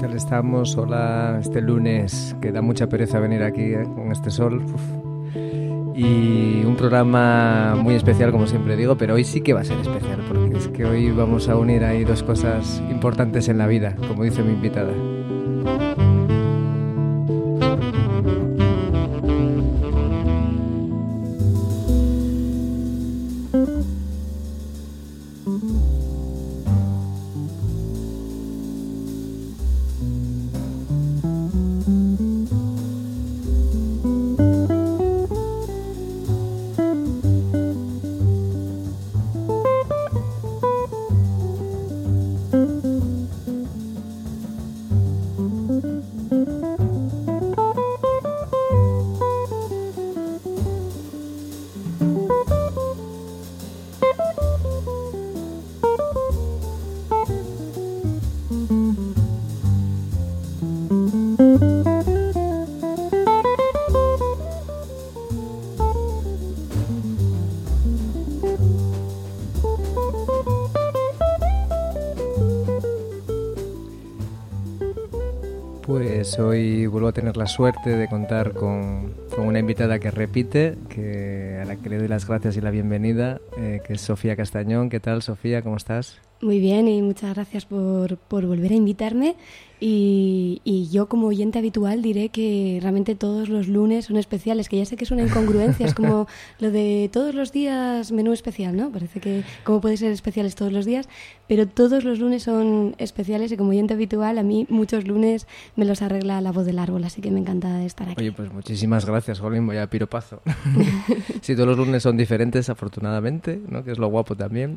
tal estamos? Hola, este lunes que da mucha pereza venir aquí con este sol. Y un programa muy especial, como siempre digo, pero hoy sí que va a ser especial, porque es que hoy vamos a unir ahí dos cosas importantes en la vida, como dice mi invitada. Pues hoy vuelvo a tener la suerte de contar con una invitada que repite, a la que le doy las gracias y la bienvenida, que es Sofía Castañón. ¿Qué tal, Sofía? ¿Cómo estás? Muy bien, y muchas gracias por volver a invitarme. Y yo, como oyente habitual, diré que realmente todos los lunes son especiales, que ya sé que es una incongruencia, es como lo de todos los días menú especial, ¿no? Parece que cómo puede ser especiales todos los días, pero todos los lunes son especiales y como oyente habitual a mí muchos lunes me los arregla la voz del árbol, así que me encanta estar aquí. Oye, pues muchísimas gracias, Jolín, voy a piropazo. Sí, todos los lunes son diferentes, afortunadamente, ¿no? Que es lo guapo también.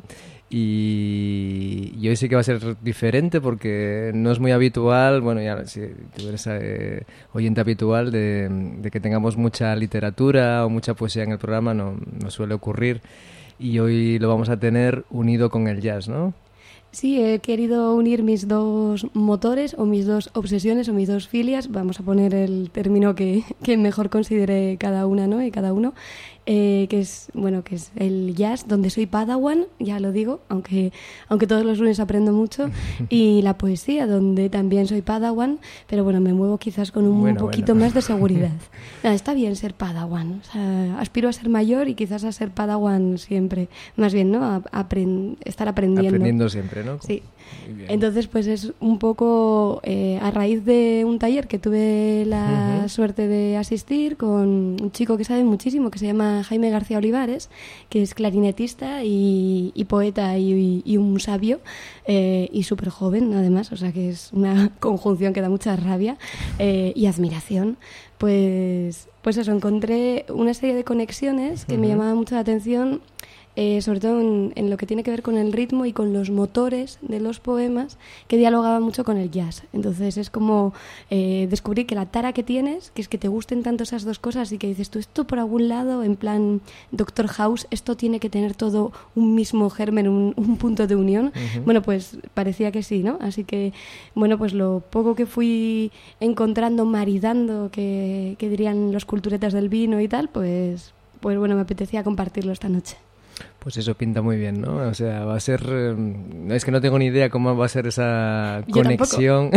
Y hoy sí que va a ser diferente porque no es muy habitual. Bueno, ya si tú eres oyente habitual de que tengamos mucha literatura o mucha poesía en el programa, no suele ocurrir, y hoy lo vamos a tener unido con el jazz, ¿no? Sí, he querido unir mis dos motores o mis dos obsesiones o mis dos filias, vamos a poner el término que mejor considere cada una, ¿no? Y cada uno, que es el jazz, donde soy padawan, ya lo digo, aunque todos los lunes aprendo mucho, y la poesía, donde también soy padawan, pero bueno, me muevo quizás con un poquito más de seguridad. Está bien ser padawan, o sea, aspiro a ser mayor y quizás a ser padawan siempre, más bien, ¿no? Estar aprendiendo. Aprendiendo siempre, ¿no? Sí. Entonces, pues es un poco a raíz de un taller que tuve la suerte de asistir con un chico que sabe muchísimo, que se llama Jaime García Olivares, que es clarinetista y poeta y un sabio, y súper joven además, o sea que es una conjunción que da mucha rabia y admiración. Pues eso, encontré una serie de conexiones que me llamaban mucho la atención, sobre todo en lo que tiene que ver con el ritmo y con los motores de los poemas, que dialogaban mucho con el jazz. Entonces es como descubrir que la tara que tienes, que es que te gusten tanto esas dos cosas y que dices tú, esto por algún lado, en plan Doctor House, esto tiene que tener todo un mismo germen, un punto de unión. Bueno, pues parecía que sí, ¿no? Así que, bueno, pues lo poco que fui encontrando, maridando, que dirían los culturetas del vino y tal, pues bueno, me apetecía compartirlo esta noche. Pues eso pinta muy bien, ¿no? O sea, va a ser... es que no tengo ni idea cómo va a ser esa conexión.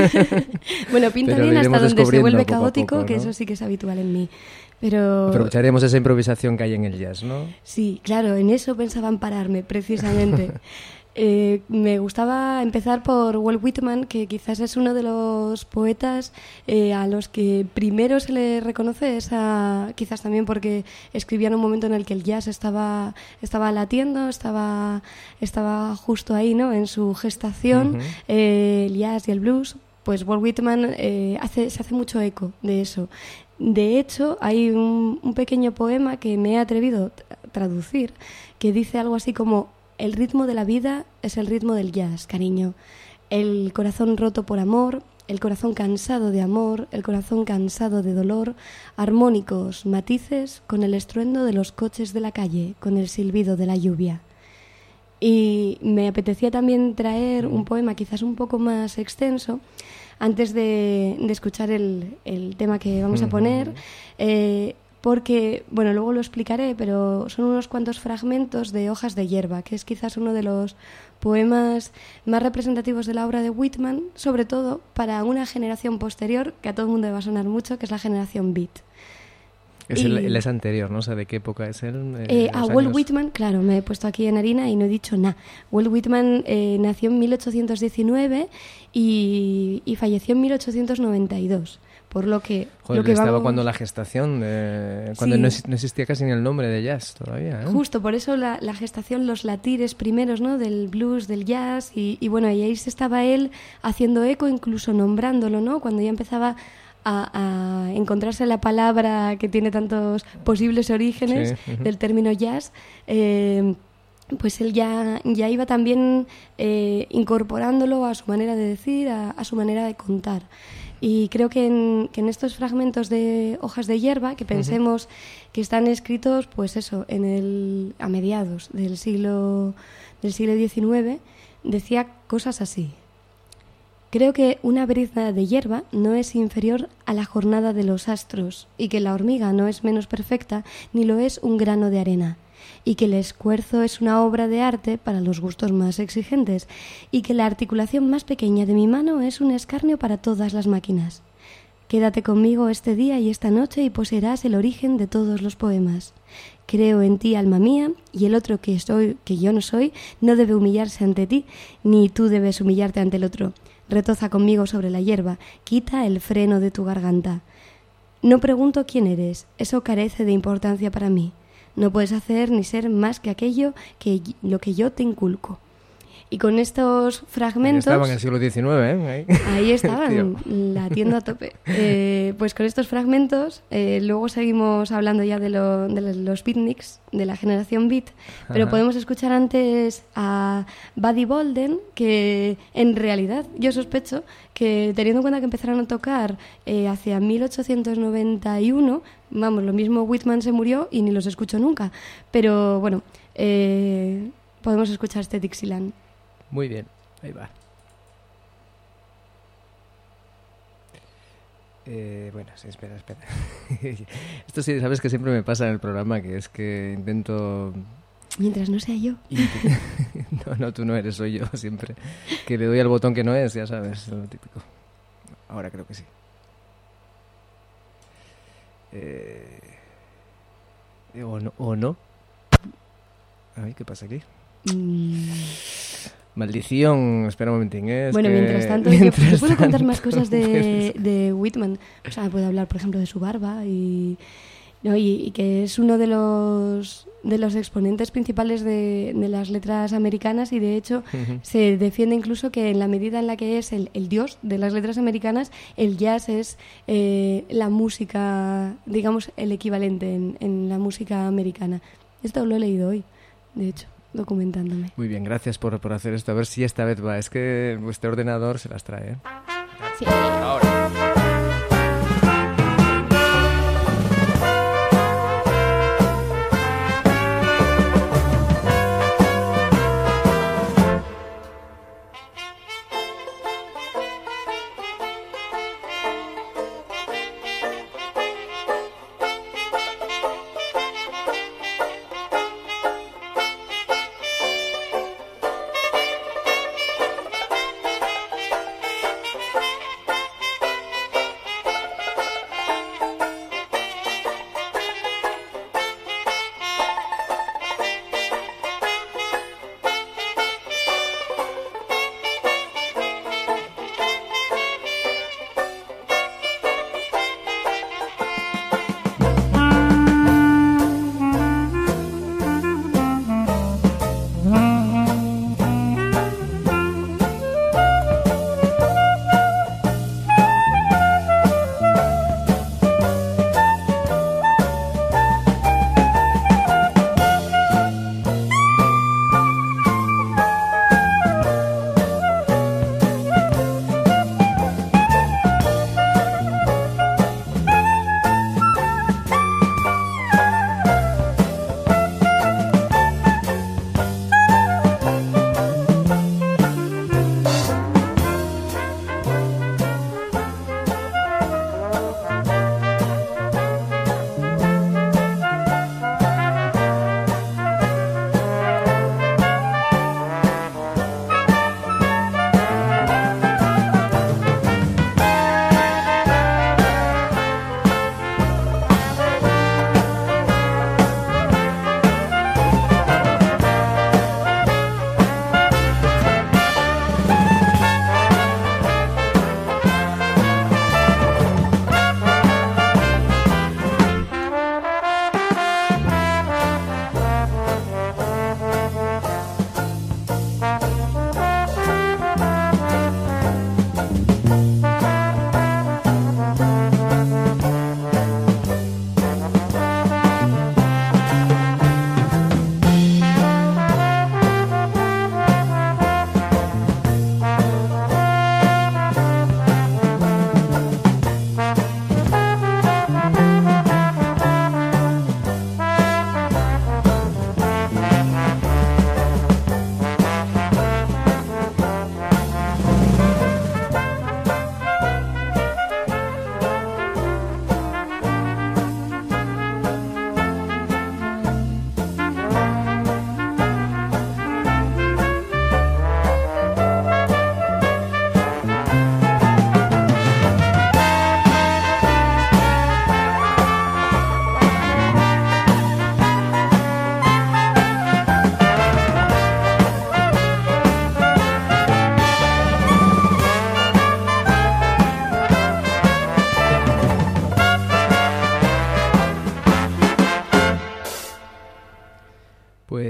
Bueno, pinta bien hasta donde se vuelve caótico, poco, ¿no? Que eso sí que es habitual en mí. Pero aprovecharemos esa improvisación que hay en el jazz, ¿no? Sí, claro, en eso pensaba ampararme, precisamente. Me gustaba empezar por Walt Whitman, que quizás es uno de los poetas a los que primero se le reconoce quizás también porque escribía en un momento en el que el jazz estaba latiendo, estaba justo ahí, ¿no? En su gestación, el jazz y el blues. Pues Walt Whitman se hace mucho eco de eso. De hecho, hay un pequeño poema que me he atrevido a traducir que dice algo así como: el ritmo de la vida es el ritmo del jazz, cariño. El corazón roto por amor, el corazón cansado de amor, el corazón cansado de dolor, armónicos matices con el estruendo de los coches de la calle, con el silbido de la lluvia. Y me apetecía también traer un poema quizás un poco más extenso, antes de escuchar el tema que vamos a poner, porque, bueno, luego lo explicaré, pero son unos cuantos fragmentos de Hojas de hierba, que es quizás uno de los poemas más representativos de la obra de Whitman, sobre todo para una generación posterior, que a todo el mundo le va a sonar mucho, que es la generación Beat. Él es anterior, ¿no? O sea, ¿de qué época es él? Walt Whitman, claro, me he puesto aquí en harina y no he dicho nada. Walt Whitman nació en 1819 y falleció en 1892. Por lo que... Joder, lo que estaba vamos... cuando la gestación, cuando Sí. no existía casi ni el nombre de jazz todavía, ¿eh? Justo, por eso la gestación, los latires primeros, ¿no? Del blues, del jazz, y bueno, y ahí se estaba él haciendo eco, incluso nombrándolo, ¿no? Cuando ya empezaba a encontrarse la palabra que tiene tantos posibles orígenes del término jazz, pues él ya iba también incorporándolo a su manera de decir, a su manera de contar. Y creo que en estos fragmentos de Hojas de hierba, que pensemos que están escritos, pues eso, a mediados del siglo XIX, decía cosas así. Creo que una brizna de hierba no es inferior a la jornada de los astros, y que la hormiga no es menos perfecta, ni lo es un grano de arena, y que el esfuerzo es una obra de arte para los gustos más exigentes, y que la articulación más pequeña de mi mano es un escarnio para todas las máquinas. Quédate conmigo este día y esta noche y poseerás el origen de todos los poemas. Creo en ti, alma mía, y el otro que yo no soy, no debe humillarse ante ti, ni tú debes humillarte ante el otro. Retoza conmigo sobre la hierba, quita el freno de tu garganta. No pregunto quién eres, eso carece de importancia para mí. No puedes hacer ni ser más que aquello lo que yo te inculco. Y con estos fragmentos... Ahí estaban en el siglo XIX, ¿eh? Ahí estaban, latiendo a tope. Pues con estos fragmentos, luego seguimos hablando ya de los beatniks, de la generación beat, pero Ajá. podemos escuchar antes a Buddy Bolden, que en realidad yo sospecho que, teniendo en cuenta que empezaron a tocar hacia 1891, vamos, lo mismo Whitman se murió y ni los escucho nunca, pero bueno, podemos escuchar este Dixieland. Muy bien, ahí va. Bueno, sí, espera. Esto sí, sabes que siempre me pasa en el programa, que es que intento... Mientras no sea yo. No, tú no eres, soy yo siempre. Que le doy al botón que no es, ya sabes, lo típico. Ahora creo que sí. ¿O no? Ay, ¿qué pasa aquí? Maldición, espera un momentín. Bueno, mientras tanto, yo puedo contar más cosas de Whitman. O sea, puedo hablar, por ejemplo, de su barba y que es uno de los exponentes principales de las letras americanas, y de hecho se defiende incluso que en la medida en la que es el dios de las letras americanas, el jazz es la música, digamos, el equivalente en la música americana. Esto lo he leído hoy, de hecho, documentándome. Muy bien, gracias por hacer esto. A ver si esta vez va. Es que vuestro ordenador se las trae, ¿eh? Sí. Ahora.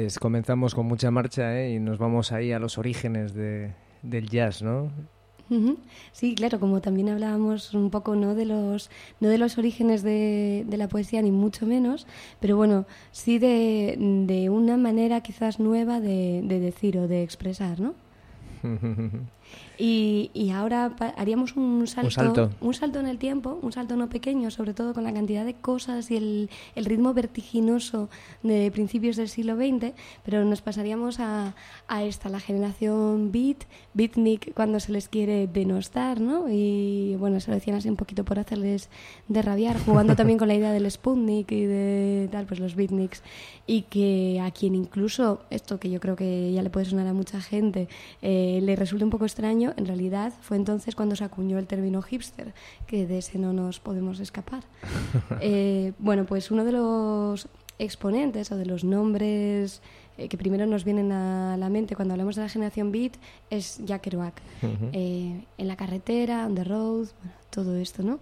Pues comenzamos con mucha marcha, y nos vamos ahí a los orígenes del jazz, ¿no? Sí, claro, como también hablábamos un poco no de los orígenes de la poesía, ni mucho menos, pero bueno, sí de una manera quizás nueva de decir o de expresar, ¿no? Y ahora haríamos un salto en el tiempo, un salto no pequeño, sobre todo con la cantidad de cosas y el ritmo vertiginoso de principios del siglo XX, pero nos pasaríamos a la generación beatnik, cuando se les quiere denostar, ¿no? Y bueno, se lo decían así un poquito por hacerles de rabiar, jugando también con la idea del Sputnik y de tal, pues los beatniks, y que a quien incluso, esto que yo creo que ya le puede sonar a mucha gente, le resulta un poco extraño, en realidad fue entonces cuando se acuñó el término hipster, que de ese no nos podemos escapar. Bueno, pues uno de los exponentes o de los nombres que primero nos vienen a la mente cuando hablamos de la generación beat es Jack Kerouac. En la carretera, on the road, bueno, todo esto, ¿no?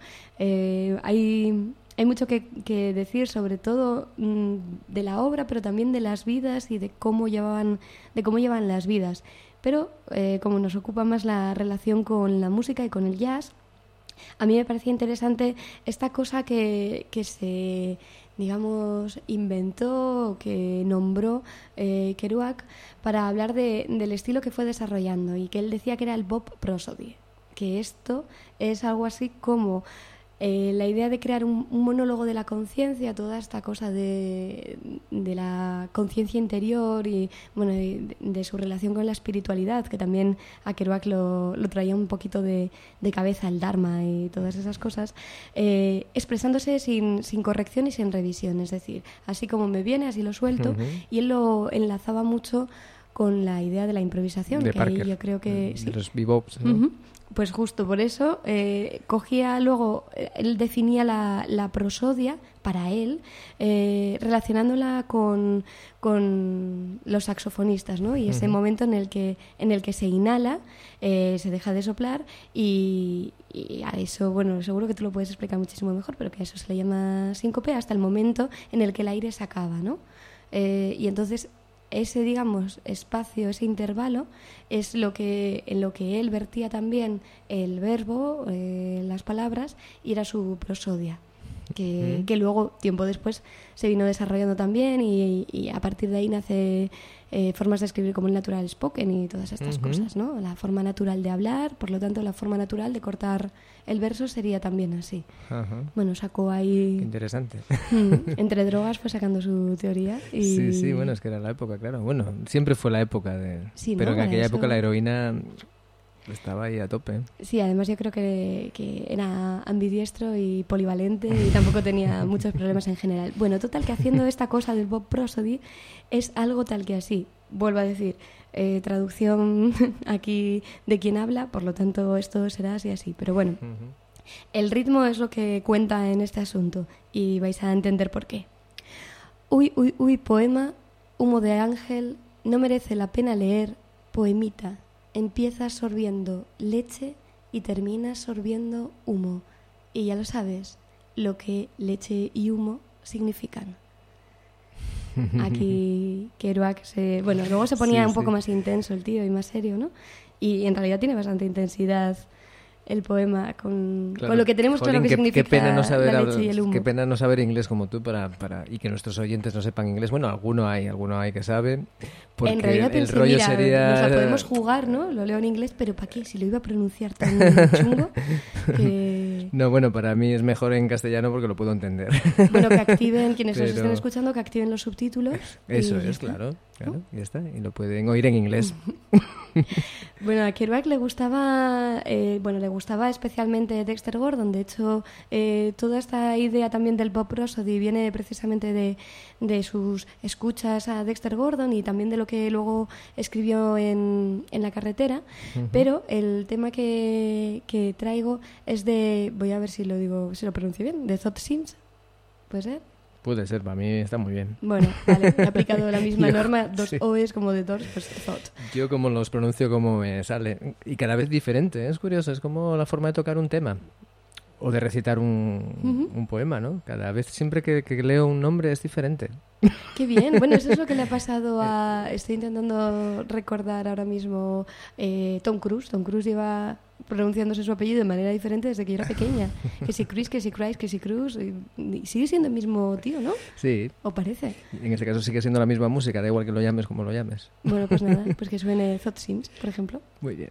Hay mucho que decir, sobre todo de la obra, pero también de las vidas y de cómo llevan las vidas. Pero como nos ocupa más la relación con la música y con el jazz, a mí me parecía interesante esta cosa que se, digamos, inventó, que nombró Kerouac para hablar del estilo que fue desarrollando, y que él decía que era el Bob Prosody, que esto es algo así como la idea de crear un monólogo de la conciencia, toda esta cosa de la conciencia interior y bueno, de su relación con la espiritualidad, que también a Kerouac lo traía un poquito de cabeza, el Dharma y todas esas cosas, expresándose sin corrección y sin revisión, es decir, así como me viene, así lo suelto, y él lo enlazaba mucho con la idea de la improvisación, de que Parker, yo creo que de sí. los bebops, ¿no? Pues justo por eso cogía luego, él definía la prosodia para él, relacionándola con los saxofonistas, ¿no? Y ese momento en el que se inhala, se deja de soplar y a eso, bueno, seguro que tú lo puedes explicar muchísimo mejor, pero que a eso se le llama síncope, hasta el momento en el que el aire se acaba, ¿no? Y entonces ese, digamos, espacio, ese intervalo es en lo que él vertía también el verbo, las palabras, y era su prosodia, que luego, tiempo después, se vino desarrollando también y a partir de ahí nace formas de escribir como el natural spoken y todas estas cosas, ¿no? La forma natural de hablar, por lo tanto la forma natural de cortar el verso sería también así. Bueno, sacó ahí... Qué interesante. Entre drogas fue sacando su teoría. Y... Sí, bueno, es que era la época, claro. Bueno, siempre fue la época de... Sí, pero ¿no? en aquella eso... época la heroína estaba ahí a tope. Sí, además yo creo que era ambidiestro y polivalente y tampoco tenía muchos problemas en general. Bueno, total, que haciendo esta cosa del Bob Prosody es algo tal que así. Vuelvo a decir, traducción aquí de quien habla, por lo tanto esto será así así. Pero bueno, el ritmo es lo que cuenta en este asunto y vais a entender por qué. Uy, uy, uy, poema, humo de ángel, no merece la pena leer, poemita. Empiezas sorbiendo leche y terminas sorbiendo humo. Y ya lo sabes, lo que leche y humo significan. Aquí Kerouac bueno, luego se ponía un poco más intenso el tío y más serio, ¿no? Y en realidad tiene bastante intensidad el poema con lo que tenemos claro que significa qué pena no saber la leche y el humo. Qué pena no saber inglés como tú y que nuestros oyentes no sepan inglés. Bueno, alguno hay que sabe. Porque en realidad el rollo mira, sería... nos la podemos jugar, ¿no? Lo leo en inglés, pero ¿para qué? Si lo iba a pronunciar tan chungo que... No, bueno, para mí es mejor en castellano porque lo puedo entender. Bueno, que activen, quienes nos estén escuchando, que activen los subtítulos. Eso es, claro, ya está. Y lo pueden oír en inglés. Bueno, a Kerouac le gustaba especialmente Dexter Gordon. De hecho, toda esta idea también del Bob Prosody viene precisamente de sus escuchas a Dexter Gordon y también de lo que luego escribió en La carretera. Pero el tema que traigo es voy a ver si lo pronuncio bien, de Thought Scenes. ¿Puede ser? Puede ser, para mí está muy bien. Bueno, vale, he aplicado la misma norma, dos O's como de Doors, pues Thought. Yo como los pronuncio como me sale, y cada vez diferente, es curioso, es como la forma de tocar un tema. O de recitar un poema, ¿no? Cada vez, siempre que leo un nombre es diferente. Qué bien. Bueno, eso es lo que le ha pasado a... Estoy intentando recordar ahora mismo Tom Cruise. Tom Cruise lleva pronunciándose su apellido de manera diferente desde que yo era pequeña. Que si Cruise, que si Christ, que si Cruz. Y sigue siendo el mismo tío, ¿no? Sí. ¿O parece? En ese caso sigue siendo la misma música, da igual que lo llames como lo llames. Bueno, pues nada, pues que suene Thought Sims, por ejemplo. Muy bien.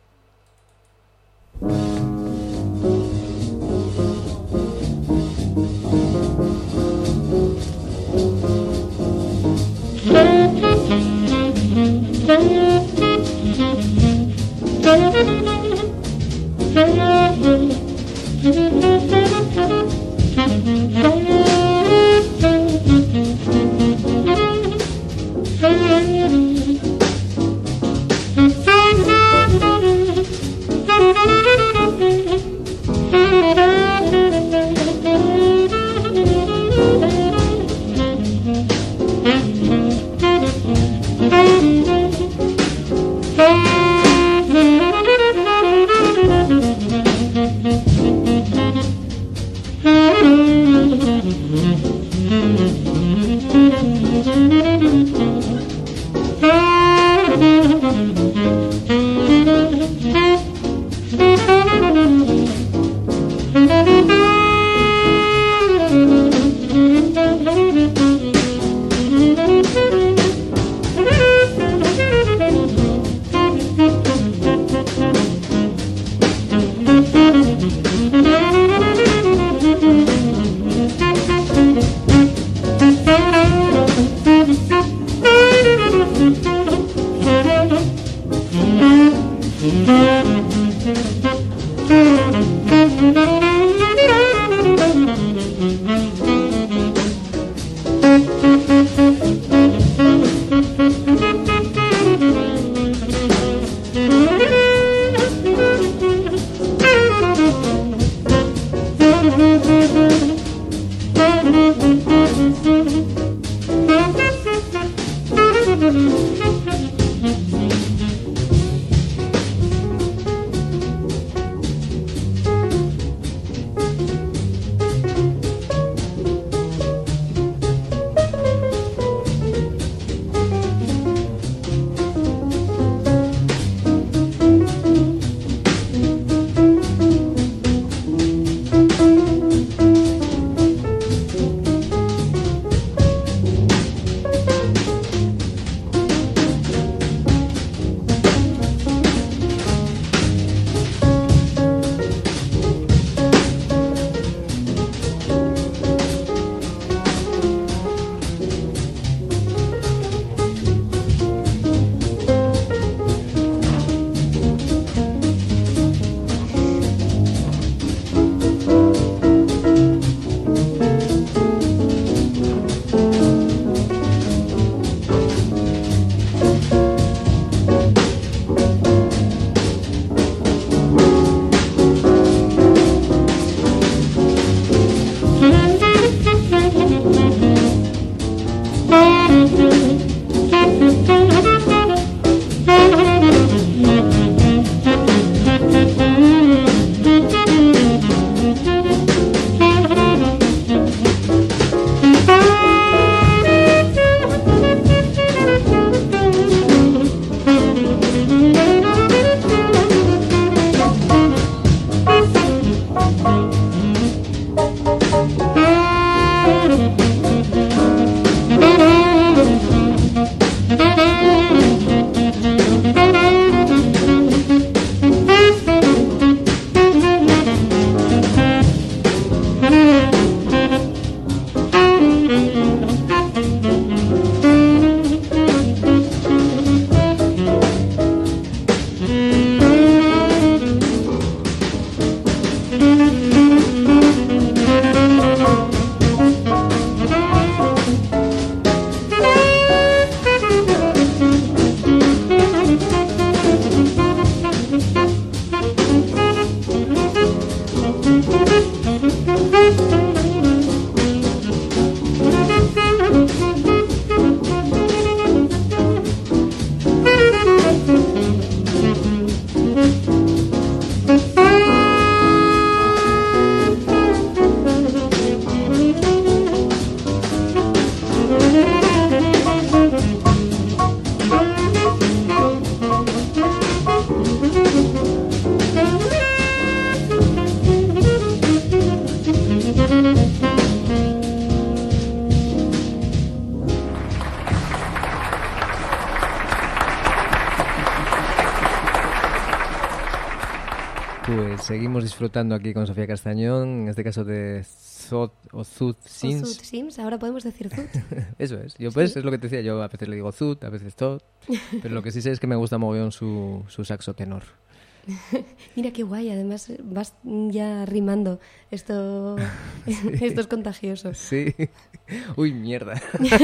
seguimos disfrutando aquí con Sofía Castañón, en este caso de Thought o Thought Sims. Thought Sims, ahora podemos decir Thought. Eso es. Yo pues, es lo que te decía, yo a veces le digo Thought, a veces Thought, pero lo que sí sé es que me gusta mogollón su saxo tenor. Mira qué guay, además vas ya rimando. Esto es contagioso. Sí. Uy, mierda.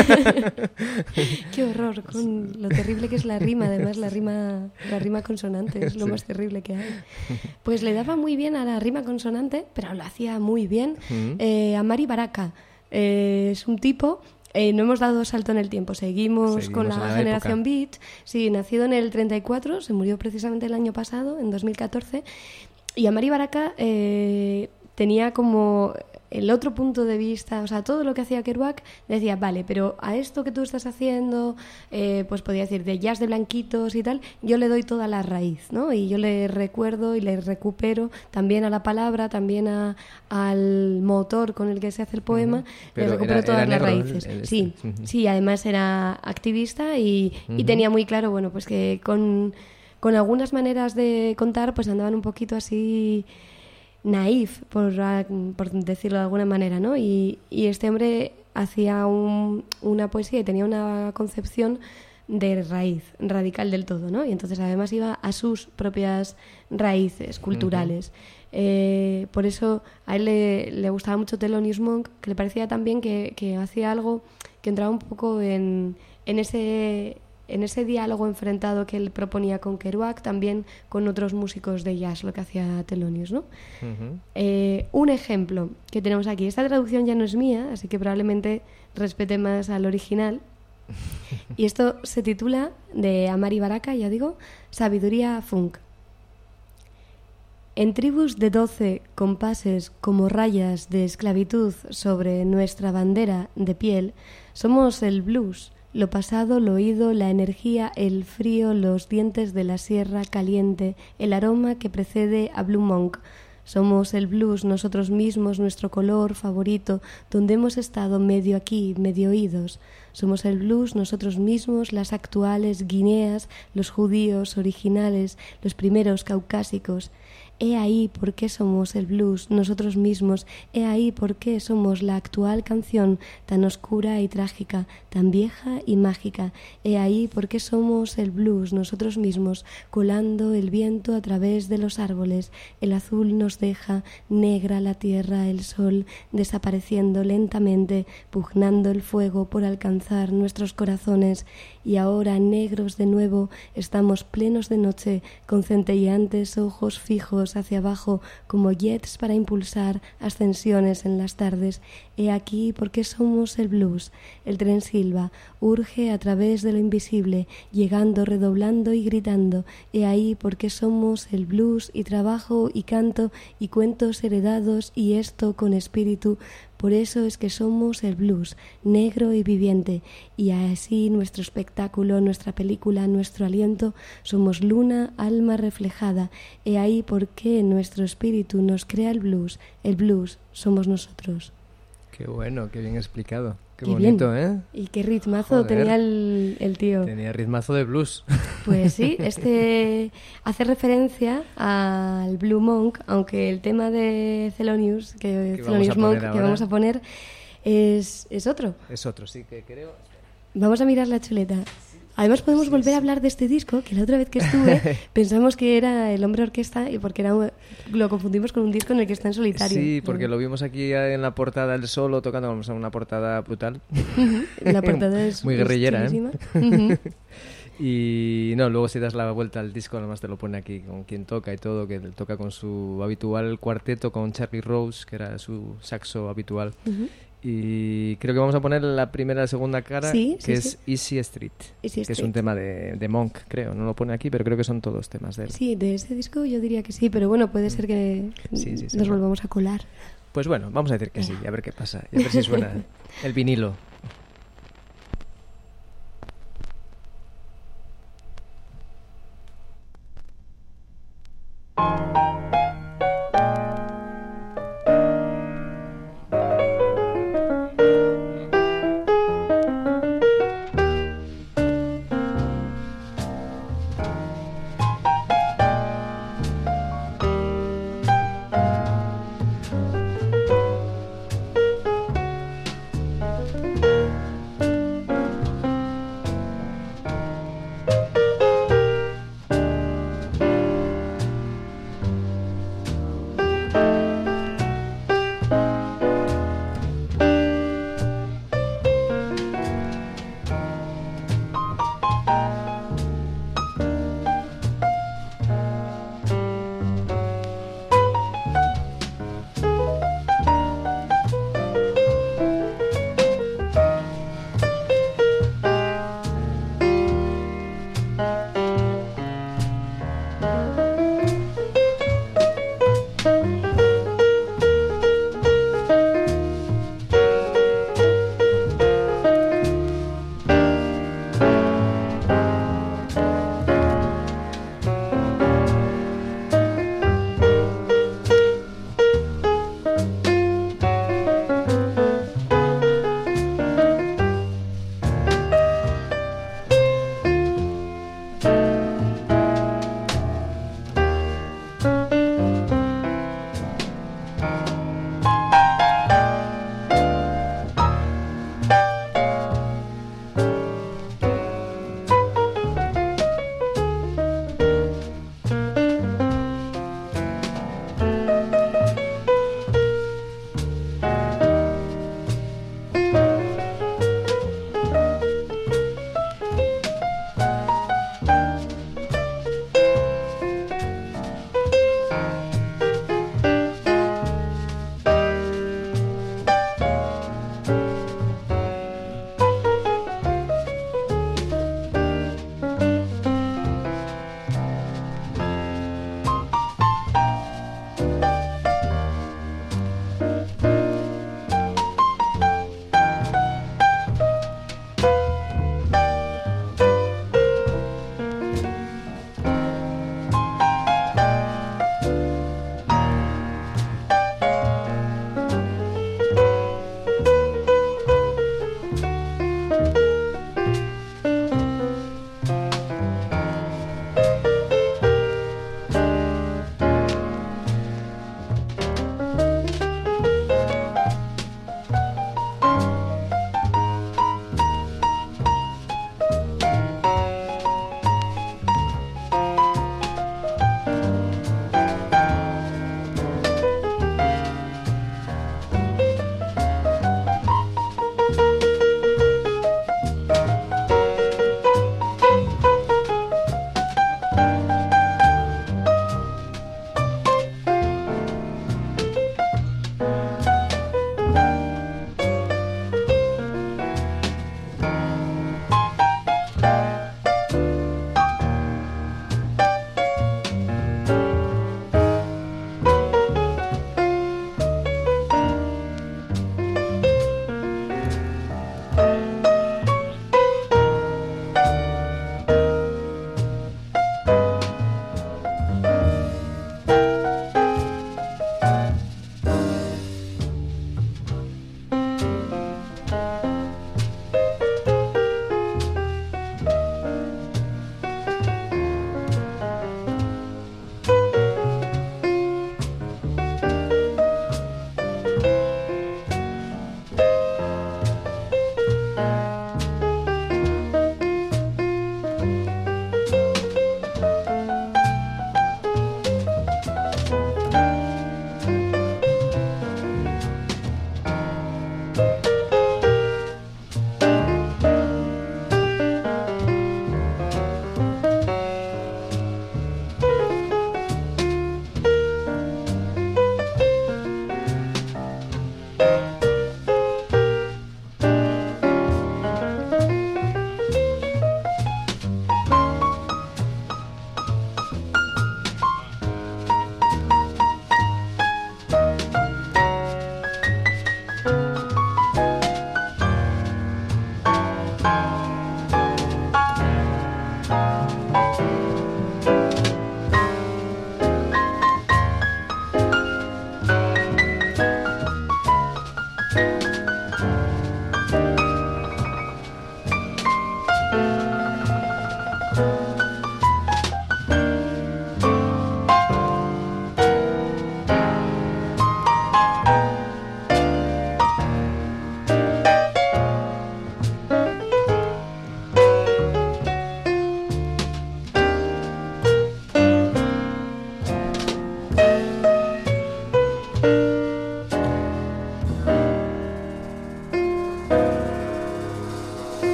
Qué horror, con lo terrible que es la rima. Además, la rima consonante es lo más terrible que hay. Pues le daba muy bien a la rima consonante, pero lo hacía muy bien. Amari Baraka es un tipo... no hemos dado salto en el tiempo, seguimos con la generación Beat. Sí, nacido en el 34, se murió precisamente el año pasado, en 2014. Y Amari Baraka tenía como el otro punto de vista, o sea, todo lo que hacía Kerouac, decía, vale, pero a esto que tú estás haciendo, pues podía decir, de jazz de blanquitos y tal, yo le doy toda la raíz, ¿no? Y yo le recuerdo y le recupero también a la palabra, también al motor con el que se hace el poema, le recupero todas las raíces. Sí, sí, además era activista y tenía muy claro, bueno, pues que con algunas maneras de contar, pues andaban un poquito así... naif, por decirlo de alguna manera, ¿no? Y este hombre hacía una poesía y tenía una concepción de raíz, radical del todo, ¿no? Y entonces además iba a sus propias raíces culturales. Por eso a él le gustaba mucho Thelonious Monk, que le parecía también que hacía algo que entraba un poco en ese diálogo enfrentado que él proponía con Kerouac, también con otros músicos de jazz, lo que hacía Thelonious, ¿no? Un ejemplo que tenemos aquí, esta traducción ya no es mía, así que probablemente respete más al original, y esto se titula, de Amari Baraka, ya digo, Sabiduría Funk. En tribus de 12 compases como rayas de esclavitud sobre nuestra bandera de piel, somos el blues, lo pasado, lo oído, la energía, el frío, los dientes de la sierra caliente, el aroma que precede a Blue Monk. Somos el blues, nosotros mismos, nuestro color favorito, donde hemos estado medio aquí, medio oídos. Somos el blues, nosotros mismos, las actuales guineas, los judíos originales, los primeros caucásicos. He ahí por qué somos el blues, nosotros mismos. He ahí por qué somos la actual canción, tan oscura y trágica, tan vieja y mágica. He ahí por qué somos el blues, nosotros mismos, colando el viento a través de los árboles. El azul nos deja, negra la tierra, el sol, desapareciendo lentamente, pugnando el fuego por alcanzar nuestros corazones. Y ahora, negros de nuevo, estamos plenos de noche, con centelleantes ojos fijos hacia abajo como jets para impulsar ascensiones en las tardes. He aquí por qué somos el blues. El tren silba, urge a través de lo invisible, llegando, redoblando y gritando. He ahí por qué somos el blues, y trabajo y canto y cuentos heredados, y esto con espíritu. Por eso es que somos el blues, negro y viviente, y así nuestro espectáculo, nuestra película, nuestro aliento, somos luna, alma reflejada. He ahí por qué nuestro espíritu nos crea el blues somos nosotros. Qué bueno, qué bien explicado. Qué bonito, bien. ¿Eh? Y qué ritmazo tenía el tío. Tenía ritmazo de blues. Pues sí, hace referencia al Blue Monk, aunque el tema de Thelonious, Thelonious Monk, que vamos a poner, es otro. Es otro, sí, que creo... Vamos a mirar la chuleta. Además podemos volver a hablar de este disco, que la otra vez que estuve pensamos que era El Hombre Orquesta, y porque lo confundimos con un disco en el que está en solitario. Sí, porque lo vimos aquí en la portada él solo tocando, vamos a una portada brutal. La portada es muy guerrillera, ¿eh? Y no, luego si das la vuelta al disco, además te lo pone aquí con quien toca y todo, que toca con su habitual cuarteto, con Charlie Rose, que era su saxo habitual. Y creo que vamos a poner la primera y segunda cara, es Easy Street, que es un tema de Monk, creo. No lo pone aquí, pero creo que son todos temas de él. Sí, de ese disco yo diría que sí, pero bueno, puede ser que nos volvamos a colar. Pues bueno, vamos a decir que sí, a ver qué pasa, y a ver si suena el vinilo.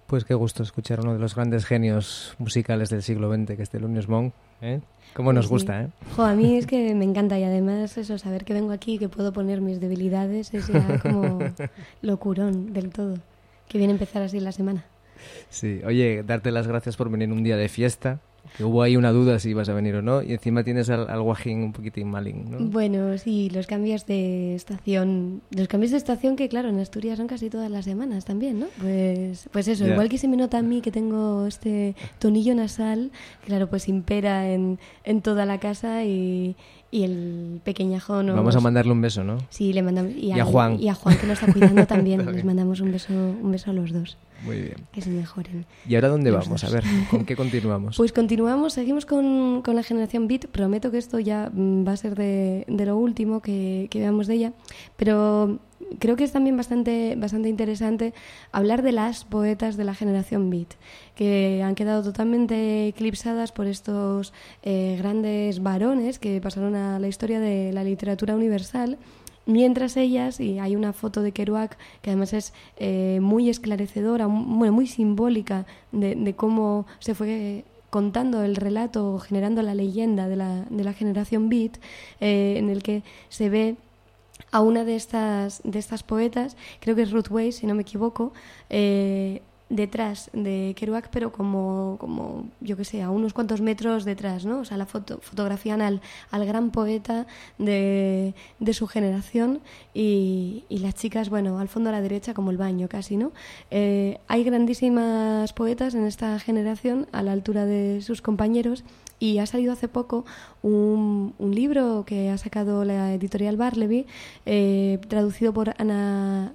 Pues qué gusto escuchar a uno de los grandes genios musicales del siglo XX, que es Thelonious Monk, ¿eh? Cómo nos gusta, ¿eh? Jo, a mí es que me encanta, y además eso, saber que vengo aquí y que puedo poner mis debilidades es ya como locurón del todo. Que viene a empezar así la semana. Sí, oye, darte las gracias por venir un día de fiesta, que hubo ahí una duda si ibas a venir o no, y encima tienes al guajín un poquitín malín, ¿no? Bueno, sí, los cambios de estación que claro, en Asturias son casi todas las semanas también, ¿no? Pues eso, igual que se me nota a mí que tengo este tonillo nasal, claro, pues impera en toda la casa y el pequeñajo nos... Vamos a mandarle un beso, ¿no? Sí, le mandamos... Y a Juan. Y a Juan, que lo está cuidando también. Les mandamos un beso a los dos. Muy bien. Que se mejoren. ¿Y ahora dónde vamos? A ver, ¿con qué continuamos? Pues seguimos con la generación Beat. Prometo que esto ya va a ser de lo último que veamos de ella. Pero creo que es también bastante interesante hablar de las poetas de la generación Beat, que han quedado totalmente eclipsadas por estos grandes varones que pasaron a la historia de la literatura universal. Mientras ellas, y hay una foto de Kerouac que además es muy esclarecedora, muy simbólica de cómo se fue contando el relato, generando la leyenda de la generación Beat, en el que se ve a una de estas poetas, creo que es Ruth Weiss, si no me equivoco, detrás de Kerouac, pero como yo que sé, a unos cuantos metros detrás, ¿no? O sea, fotografían al gran poeta de su generación y las chicas, bueno, al fondo a la derecha como el baño casi, ¿no? Hay grandísimas poetas en esta generación a la altura de sus compañeros, y ha salido hace poco un libro que ha sacado la editorial Barleby, traducido por Ana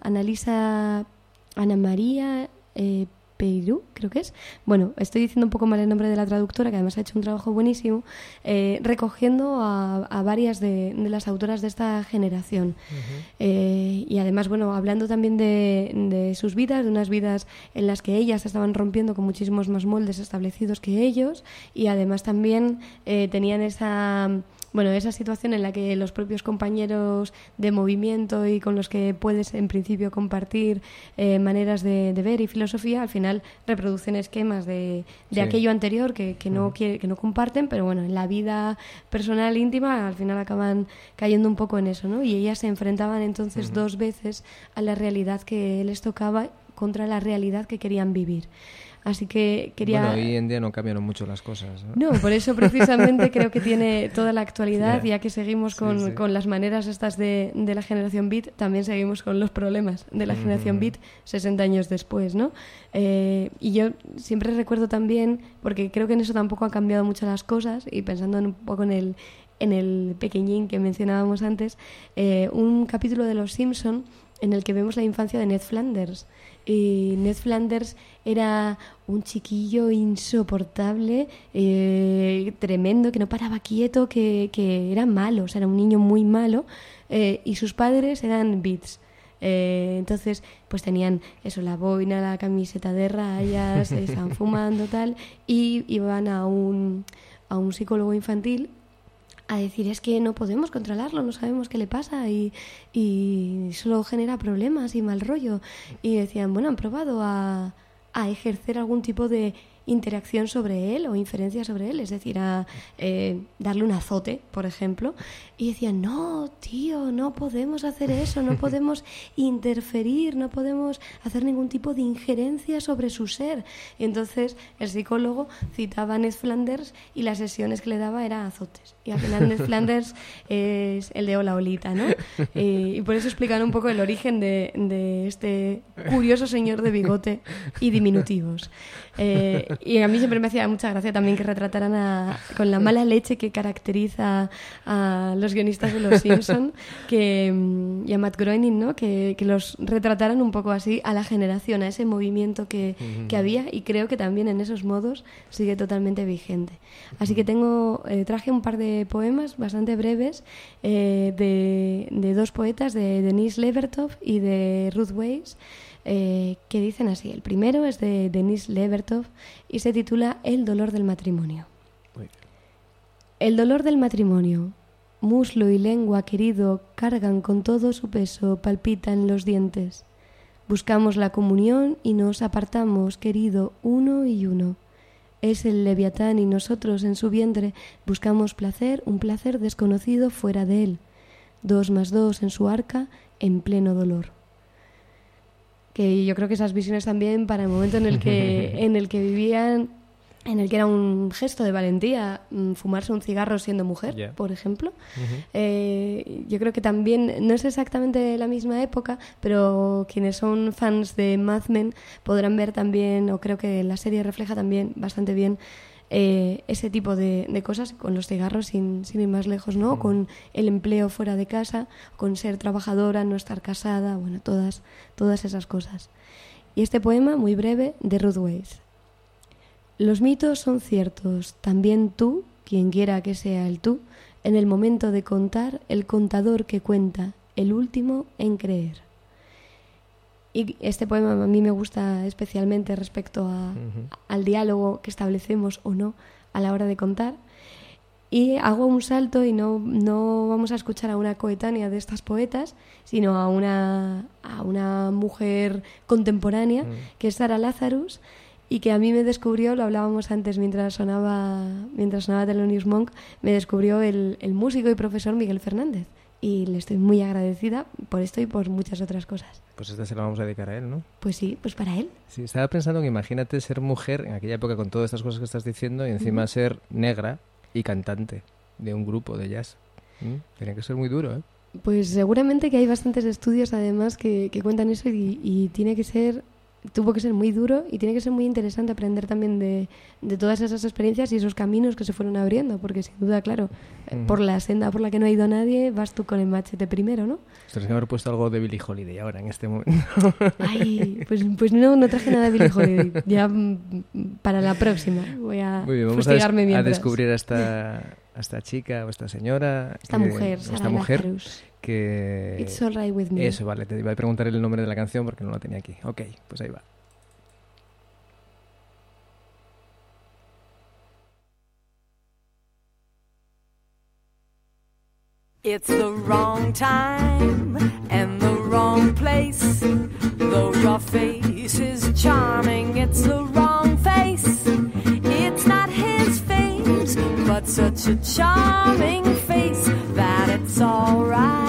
María Peirú, creo que es. Bueno, estoy diciendo un poco mal el nombre de la traductora, que además ha hecho un trabajo buenísimo, recogiendo a varias de las autoras de esta generación. Uh-huh. Y además, bueno, hablando también de sus vidas, de unas vidas en las que ellas estaban rompiendo con muchísimos más moldes establecidos que ellos, y además también tenían esa situación en la que los propios compañeros de movimiento y con los que puedes en principio compartir maneras de ver y filosofía, al final reproducen esquemas de aquello anterior que no comparten, pero bueno, en la vida personal íntima al final acaban cayendo un poco en eso, ¿no? Y ellas se enfrentaban entonces dos veces a la realidad que les tocaba contra la realidad que querían vivir. Así que quería... Bueno, hoy en día no cambiaron mucho las cosas, ¿no? No, por eso precisamente creo que tiene toda la actualidad, ya que seguimos con las maneras estas de la generación Beat, también seguimos con los problemas de la generación Beat 60 años después, ¿no? Y yo siempre recuerdo también, porque creo que en eso tampoco han cambiado mucho las cosas, y pensando un poco en el pequeñín que mencionábamos antes, un capítulo de Los Simpson en el que vemos la infancia de Ned Flanders. Y Ned Flanders era un chiquillo insoportable, tremendo, que no paraba quieto, que era malo, o sea, era un niño muy malo, y sus padres eran Beats. Entonces, pues tenían eso, la boina, la camiseta de rayas, estaban fumando, tal, y iban a un psicólogo infantil a decir, es que no podemos controlarlo, no sabemos qué le pasa y solo genera problemas y mal rollo. Y decían, bueno, han probado a ejercer algún tipo de interacción sobre él o inferencia sobre él, es decir, a darle un azote, por ejemplo. Y decían, no, tío, no podemos hacer eso, no podemos interferir, no podemos hacer ningún tipo de injerencia sobre su ser. Y entonces el psicólogo citaba a Ned Flanders y las sesiones que le daba eran azotes. Y al final Ned Flanders es el de Hola Olita, ¿no? Y por eso explican un poco el origen de este curioso señor de bigote y diminutivos. Y a mí siempre me hacía mucha gracia también que retrataran con la mala leche que caracteriza a los guionistas de Los Simpson y a Matt Groening, ¿no? Que los retrataran un poco así a la generación, a ese movimiento que había, y creo que también en esos modos sigue totalmente vigente. Así que traje un par de poemas bastante breves de dos poetas, de Denise Levertov y de Ruth Weiss, que dicen así. El primero es de Denise Levertov y se titula El dolor del matrimonio. El dolor del matrimonio, muslo y lengua querido cargan con todo su peso, palpitan los dientes. Buscamos la comunión y nos apartamos, querido, uno y uno. Es el Leviatán y nosotros en su vientre buscamos placer, un placer desconocido fuera de él. 2 más 2 en su arca, en pleno dolor. Que yo creo que esas visiones también para el momento en el que vivían, en el que era un gesto de valentía fumarse un cigarro siendo mujer, por ejemplo. Yo creo que también, no es exactamente la misma época, pero quienes son fans de Mad Men podrán ver también, o creo que la serie refleja también bastante bien ese tipo de cosas, con los cigarros sin ir más lejos, ¿no? Con el empleo fuera de casa, con ser trabajadora, no estar casada, bueno, todas esas cosas. Y este poema, muy breve, de Ruth Weiss. Los mitos son ciertos, también tú, quien quiera que sea el tú, en el momento de contar, el contador que cuenta, el último en creer. Y este poema a mí me gusta especialmente respecto al diálogo que establecemos o no a la hora de contar. Y hago un salto y no vamos a escuchar a una coetánea de estas poetas, sino a una mujer contemporánea, que es Sarah Lazarus, y que a mí me descubrió, lo hablábamos antes mientras sonaba Thelonious Monk, me descubrió el músico y profesor Miguel Fernández. Y le estoy muy agradecida por esto y por muchas otras cosas. Pues esta se la vamos a dedicar a él, ¿no? Pues sí, pues para él. Sí, estaba pensando que imagínate ser mujer en aquella época con todas estas cosas que estás diciendo y encima ser negra y cantante de un grupo de jazz. Tiene que ser muy duro, ¿eh? Pues seguramente que hay bastantes estudios además que cuentan eso y tuvo que ser muy duro y tiene que ser muy interesante aprender también de todas esas experiencias y esos caminos que se fueron abriendo, porque sin duda, claro, por la senda por la que no ha ido nadie, vas tú con el machete primero, ¿no? Tienes que haber puesto algo de Billie Holiday ahora, en este momento. Ay, pues no traje nada de Billie Holiday. Ya para la próxima voy a fustigarme mientras. A descubrir a esta chica o esta señora. Esta mujer. Que... It's all right with me. Eso, vale, te iba a preguntar el nombre de la canción porque no la tenía aquí. Ok, pues ahí va. It's the wrong time and the wrong place. Though your face is charming, it's the wrong face. It's not his face, but such a charming face that it's all right.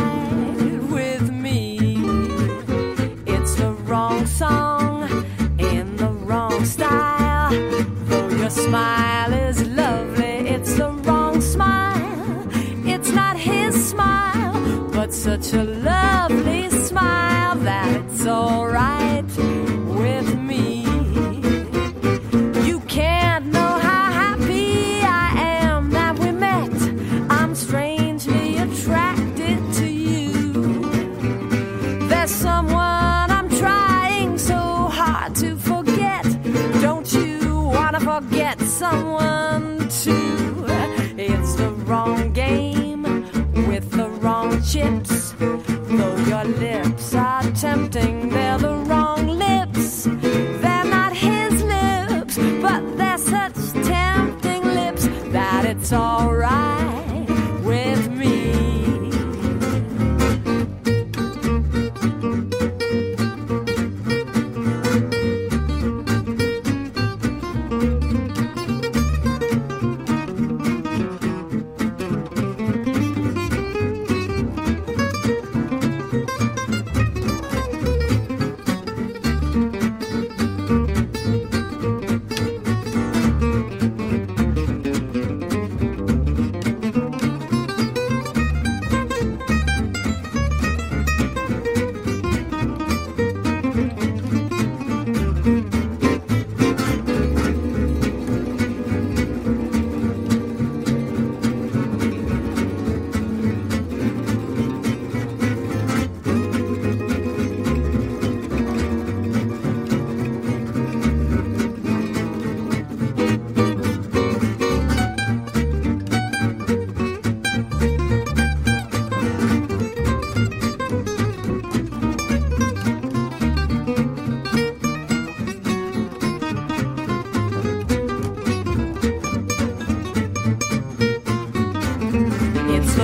Song in the wrong style. Though your smile is lovely, it's the wrong smile. It's not his smile, but such a lovely smile that it's all right with me. You can't know how happy I am that we met. I'm strangely attracted to you. There's someone to forget. Don't you wanna forget someone too? It's the wrong game with the wrong chips. Though your lips are tempting, they're the wrong lips. They're not his lips, but they're such tempting lips that it's all right with me.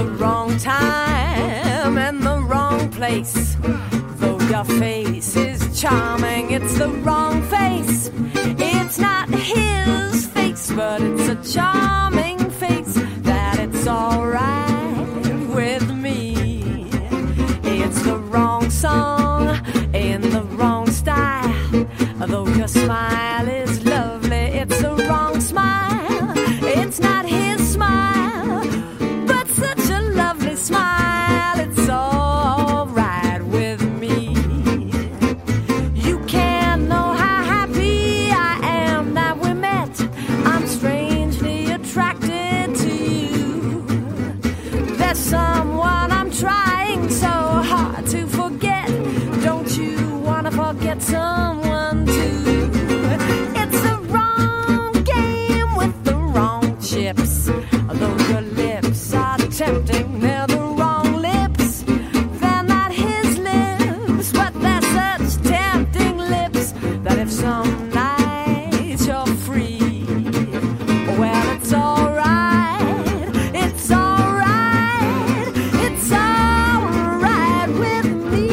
Though your face is charming, it's the wrong face. It's not his face, but it's a charming face. That it's alright with me. It's the wrong song in the wrong style. Though your smile is lovely, it's the wrong smile. It's not his smile, but such a lovely smile. It's all right with me. You can't know how happy I am that we met. I'm strangely attracted to you. There's someone I'm trying so hard to forget. Don't you wanna forget someone too? It's the wrong game with the wrong chips. Although your lips are tempting, they're the wrong lips. They're not his lips, but they're such tempting lips that if some night you're free, well, it's alright, it's alright, it's alright with me.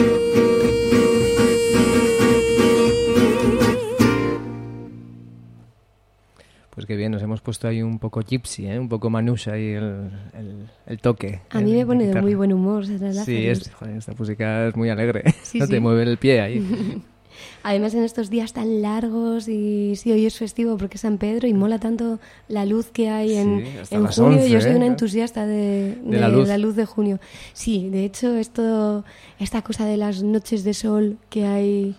Pues qué bien, nos hemos puesto ahí un poco gypsy, un poco manouche ahí el toque. A mí me pone de guitarra. muy buen humor. Sí, joder, esta música es muy alegre. Sí, No sí. te mueve el pie ahí. Además en estos días tan largos y sí, hoy es festivo porque es San Pedro y mola tanto la luz que hay en, Sí, hasta en las junio. 11, Yo soy una ¿eh? entusiasta de la luz. de junio. Sí, de hecho esta cosa de las noches de sol que hay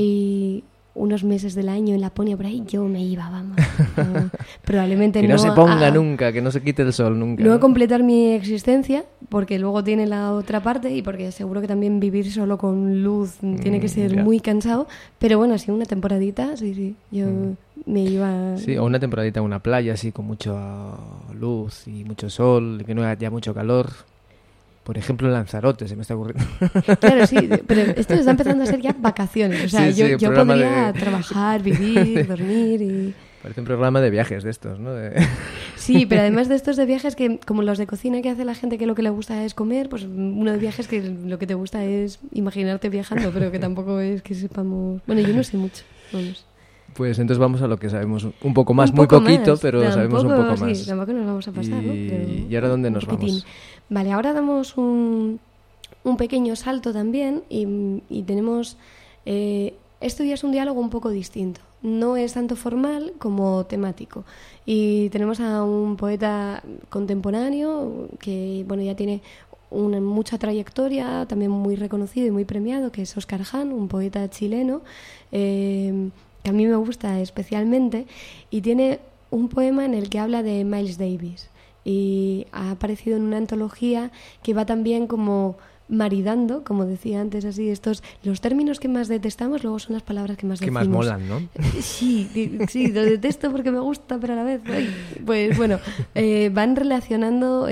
unos meses del año en Laponia por ahí, yo me iba, vamos. Probablemente Que no se a- ponga nunca, que no se quite el sol nunca. no ¿no? a completar mi existencia, porque luego tiene la otra parte y porque seguro que también vivir solo con luz tiene que ser ya. muy cansado. Pero bueno, así una temporadita, sí, yo me iba... Sí, o una temporadita en una playa así con mucha luz y mucho sol, que no haya mucho calor. Por ejemplo, en Lanzarote se me está ocurriendo. Claro, sí, pero esto está empezando a ser ya vacaciones. O sea, Sí, sí, el yo programa podría de- trabajar, vivir, dormir y... Parece un programa de viajes de estos, ¿no? Sí, pero además de estos de viajes que, como los de cocina que hace la gente que lo que le gusta es comer, pues uno de viajes que lo que te gusta es imaginarte viajando, pero que tampoco es que sepamos... Bueno, yo no sé mucho, vamos. Pues entonces vamos a lo que sabemos un poco más, Un muy poco poquito, más. pero sabemos un poco Sí, más. tampoco nos vamos a pasar, ¿no? Pero ¿Y ahora dónde un nos poquitín. vamos? Vale, ahora damos un pequeño salto también y tenemos... esto ya es un diálogo un poco distinto. No es tanto formal como temático. Y tenemos a un poeta contemporáneo que, bueno, ya tiene mucha trayectoria, también muy reconocido y muy premiado, que es Óscar Ján, un poeta chileno, que a mí me gusta especialmente, y tiene un poema en el que habla de Miles Davis. Y ha aparecido en una antología que va también como maridando, como decía antes, así los términos que más detestamos luego son las palabras que más Que decimos. más molan, ¿no? Sí, lo detesto porque me gusta, pero a la vez, pues bueno, van relacionando,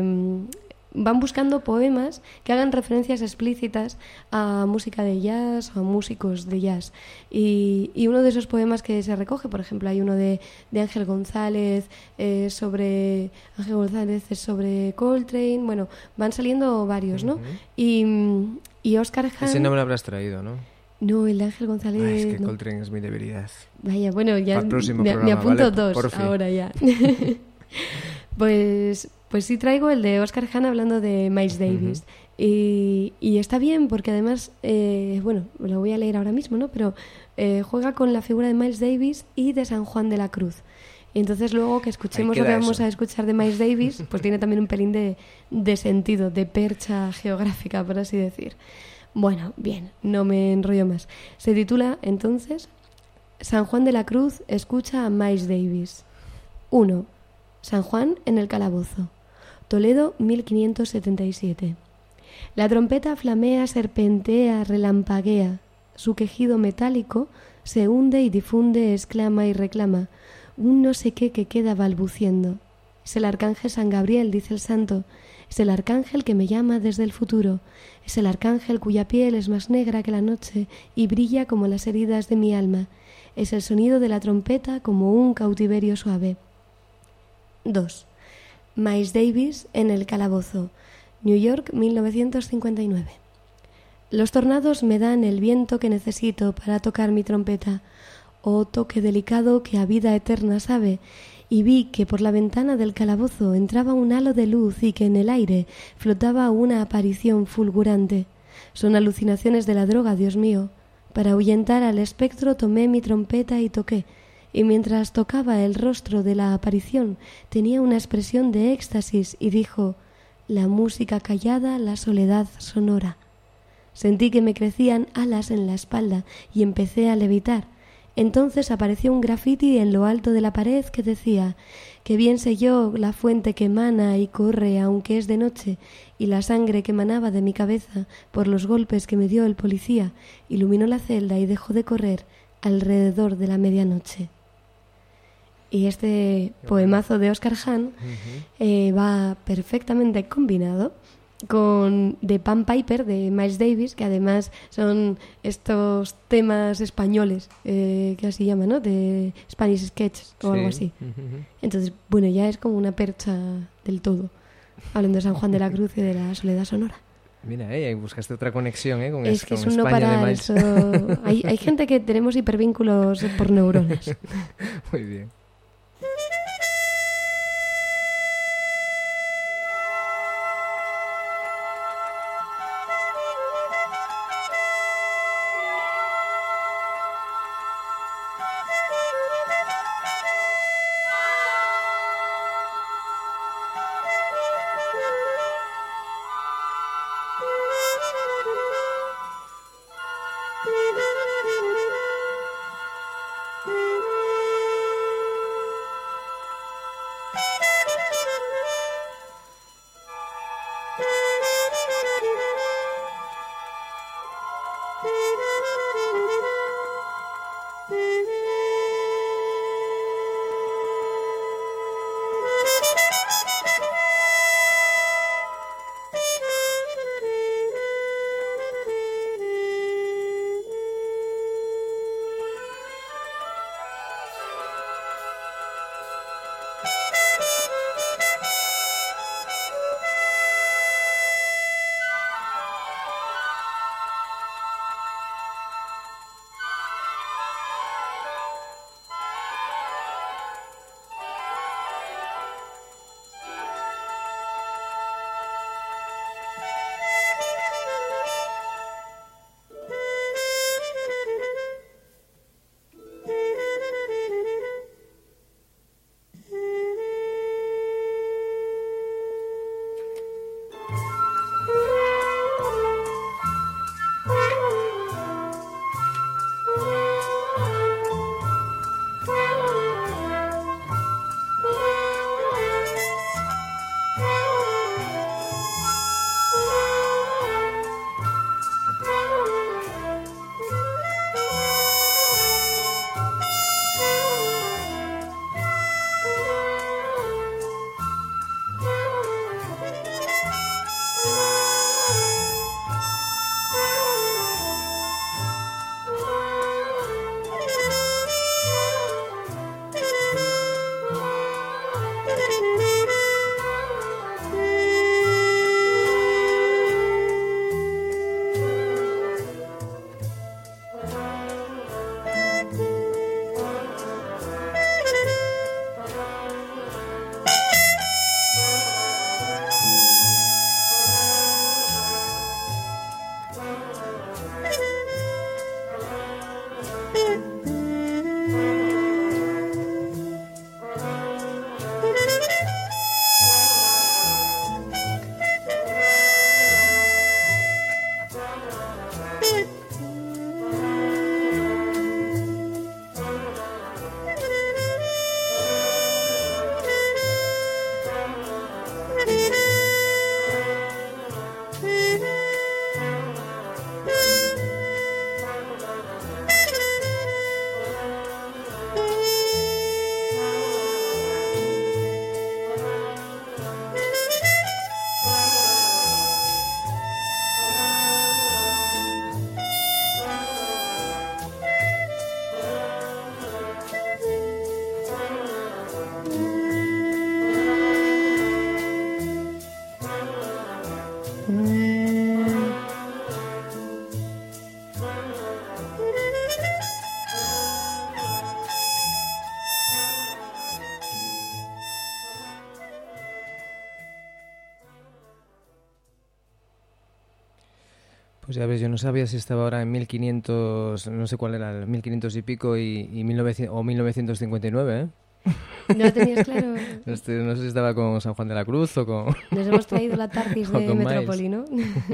van buscando poemas que hagan referencias explícitas a música de jazz o a músicos de jazz. Y uno de esos poemas que se recoge, por ejemplo, hay uno de Ángel González sobre Coltrane. Bueno, van saliendo varios, ¿no? Y Óscar Ján... Ese no me lo habrás traído, ¿no? No, el de Ángel González... Ay, es que no. Coltrane es mi debilidad. Vaya, bueno, ya Para el próximo me programa, apunto ¿vale? dos Porfi. ahora ya. Pues sí traigo el de Óscar Ján hablando de Miles Davis. Y está bien porque además, bueno, lo voy a leer ahora mismo, ¿no? Pero juega con la figura de Miles Davis y de San Juan de la Cruz. Y entonces luego que escuchemos Ahí lo que queda vamos eso. a escuchar de Miles Davis, pues tiene también un pelín de sentido, de percha geográfica, por así decir. Bueno, bien, no me enrollo más. Se titula, entonces, San Juan de la Cruz escucha a Miles Davis. 1. San Juan en el calabozo. Toledo, 1577. La trompeta flamea, serpentea, relampaguea. Su quejido metálico se hunde y difunde, exclama y reclama. Un no sé qué que queda balbuciendo. Es el arcángel San Gabriel, dice el santo. Es el arcángel que me llama desde el futuro. Es el arcángel cuya piel es más negra que la noche y brilla como las heridas de mi alma. Es el sonido de la trompeta como un cautiverio suave. 2. Miles Davis en el calabozo. New York, 1959. Los tornados me dan el viento que necesito para tocar mi trompeta. Oh toque delicado que a vida eterna sabe. Y vi que por la ventana del calabozo entraba un halo de luz y que en el aire flotaba una aparición fulgurante. Son alucinaciones de la droga, Dios mío. Para ahuyentar al espectro tomé mi trompeta y toqué, y mientras tocaba el rostro de la aparición tenía una expresión de éxtasis y dijo: la música callada, la soledad sonora. Sentí que me crecían alas en la espalda y empecé a levitar. Entonces apareció un grafiti en lo alto de la pared que decía: que bien sé yo la fuente que emana y corre aunque es de noche, y la sangre que manaba de mi cabeza por los golpes que me dio el policía iluminó la celda y dejó de correr alrededor de la medianoche. Y este poemazo de Oscar Hahn va perfectamente combinado con The Pan Piper de Miles Davis, que además son estos temas españoles que así llaman, ¿no? De Spanish Sketches o algo así. Entonces, bueno, ya es como una percha del todo, hablando de San Juan de la Cruz y de la soledad sonora. Mira, buscaste otra conexión con, es que con es un no España parar, de Miles. eso. Hay gente que tenemos hipervínculos por neuronas. Muy bien. Pues ya ves, yo no sabía si estaba ahora en 1500, no sé cuál era, 1500 y pico y 1900, o 1959, ¿eh? ¿No tenías claro? No sé si estaba con San Juan de la Cruz o con... Nos hemos traído la Tarcis de Metrópoli, ¿no?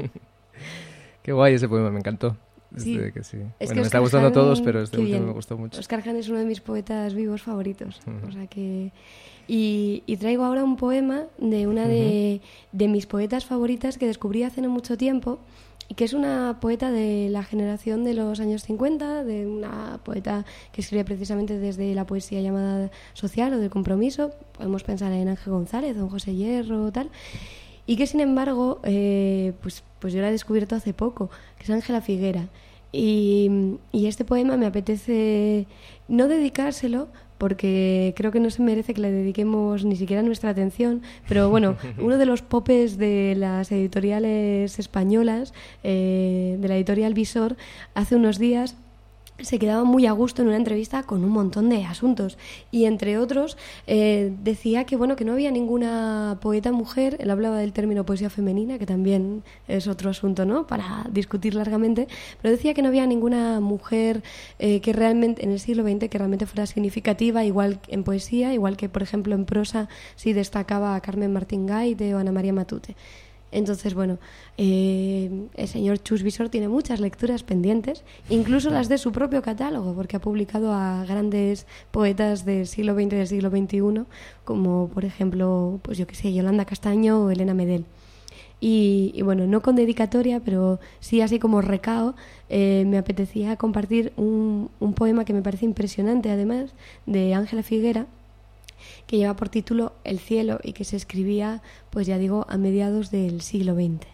Qué guay ese poema, me encantó. Sí. Que sí. Es Bueno, que me está Óscar gustando Jan, todos, pero este qué último bien. me gustó mucho. Óscar Jan es uno de mis poetas vivos favoritos. O sea que... Y traigo ahora un poema de una de mis poetas favoritas que descubrí hace no mucho tiempo, y que es una poeta de la generación de los años 50, de una poeta que escribe precisamente desde la poesía llamada social o del compromiso. Podemos pensar en Ángel González, Don José Hierro, tal. Y que sin embargo, pues yo la he descubierto hace poco, que es Ángela Figuera. Y este poema me apetece no dedicárselo, porque creo que no se merece que le dediquemos ni siquiera nuestra atención, pero bueno, uno de los popes de las editoriales españolas, de la editorial Visor, hace unos días se quedaba muy a gusto en una entrevista con un montón de asuntos, y entre otros decía que bueno, que no había ninguna poeta mujer. Él hablaba del término poesía femenina, que también es otro asunto, ¿no?, para discutir largamente, pero decía que no había ninguna mujer que realmente en el siglo XX que realmente fuera significativa, igual en poesía, igual que por ejemplo en prosa sí destacaba a Carmen Martín Gaite o Ana María Matute. Entonces, bueno, el señor Chus Visor tiene muchas lecturas pendientes, incluso las de su propio catálogo, porque ha publicado a grandes poetas del siglo XX y del siglo XXI, como por ejemplo, pues yo qué sé, Yolanda Castaño o Elena Medel. Y bueno, no con dedicatoria, pero sí así como recao, me apetecía compartir un poema que me parece impresionante, además, de Ángela Figuera, que lleva por título El cielo y que se escribía, pues ya digo, a mediados del siglo XX.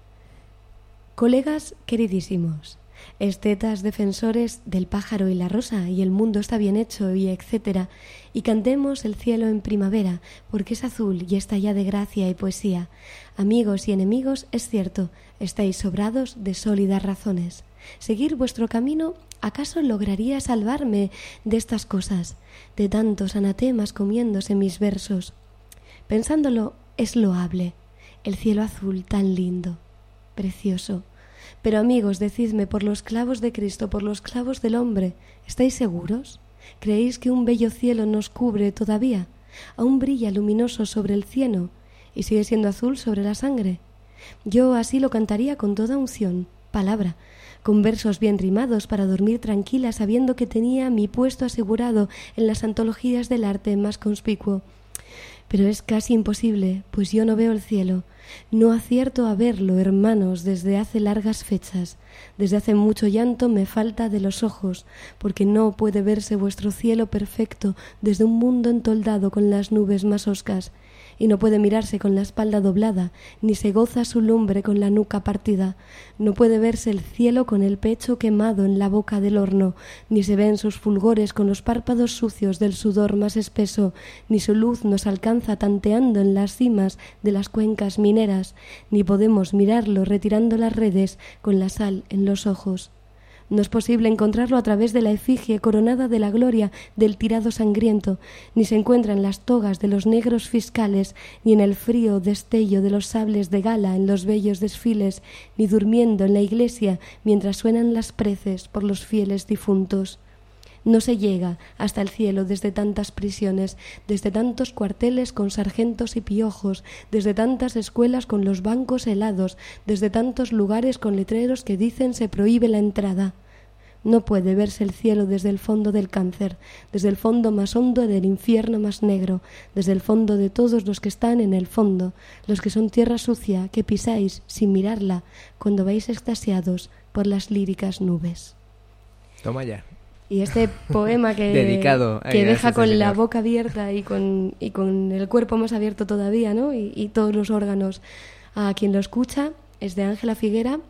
Colegas queridísimos, estetas defensores del pájaro y la rosa y el mundo está bien hecho y etcétera, y cantemos el cielo en primavera porque es azul y está ya de gracia y poesía. Amigos y enemigos, es cierto, estáis sobrados de sólidas razones. Seguir vuestro camino ¿acaso lograría salvarme de estas cosas, de tantos anatemas comiéndose mis versos? Pensándolo, es loable, el cielo azul tan lindo, precioso. Pero amigos, decidme, por los clavos de Cristo, por los clavos del hombre, ¿estáis seguros? ¿Creéis que un bello cielo nos cubre todavía? ¿Aún brilla luminoso sobre el cieno y sigue siendo azul sobre la sangre? Yo así lo cantaría con toda unción, palabra, con versos bien rimados para dormir tranquila sabiendo que tenía mi puesto asegurado en las antologías del arte más conspicuo. Pero es casi imposible, pues yo no veo el cielo. No acierto a verlo, hermanos, desde hace largas fechas. Desde hace mucho llanto me falta de los ojos, porque no puede verse vuestro cielo perfecto desde un mundo entoldado con las nubes más hoscas. Y no puede mirarse con la espalda doblada, ni se goza su lumbre con la nuca partida. No puede verse el cielo con el pecho quemado en la boca del horno, ni se ven sus fulgores con los párpados sucios del sudor más espeso, ni su luz nos alcanza tanteando en las cimas de las cuencas mineras, ni podemos mirarlo retirando las redes con la sal en los ojos. No es posible encontrarlo a través de la efigie coronada de la gloria del tirado sangriento, ni se encuentra en las togas de los negros fiscales, ni en el frío destello de los sables de gala en los bellos desfiles, ni durmiendo en la iglesia mientras suenan las preces por los fieles difuntos. No se llega hasta el cielo desde tantas prisiones, desde tantos cuarteles con sargentos y piojos, desde tantas escuelas con los bancos helados, desde tantos lugares con letreros que dicen se prohíbe la entrada. No puede verse el cielo desde el fondo del cáncer, desde el fondo más hondo del infierno más negro, desde el fondo de todos los que están en el fondo, los que son tierra sucia que pisáis sin mirarla cuando vais extasiados por las líricas nubes. Toma ya. Y este poema que, dedicado que deja con señor. La boca abierta y con el cuerpo más abierto todavía, ¿no? Y todos los órganos a quien lo escucha, es de Ángela Figuera,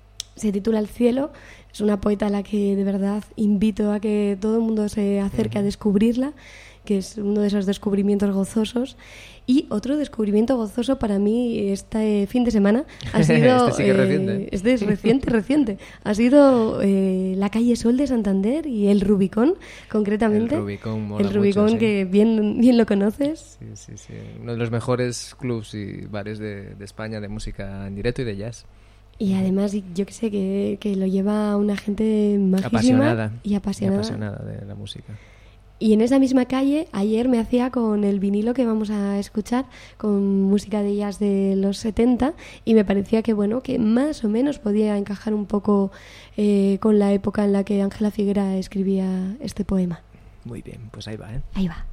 se titula El cielo. Es una poeta a la que de verdad invito a que todo el mundo se acerque a descubrirla, que es uno de esos descubrimientos gozosos. Y otro descubrimiento gozoso para mí este fin de semana ha sido... Este sí que es reciente. Este es reciente. Ha sido la calle Sol de Santander y el Rubicón, concretamente. El Rubicón mola El Rubicón, mucho, sí. que bien lo conoces. Sí. Uno de los mejores clubs y bares de España de música en directo y de jazz. Y además, yo que sé, que lo lleva una gente majísima Apasionada. y apasionada. Apasionada de la música. Y en esa misma calle, ayer me hacía con el vinilo que vamos a escuchar, con música de jazz de los 70, y me parecía que, bueno, que más o menos podía encajar un poco con la época en la que Ángela Figuera escribía este poema. Muy bien, pues ahí va, ¿eh? Ahí va.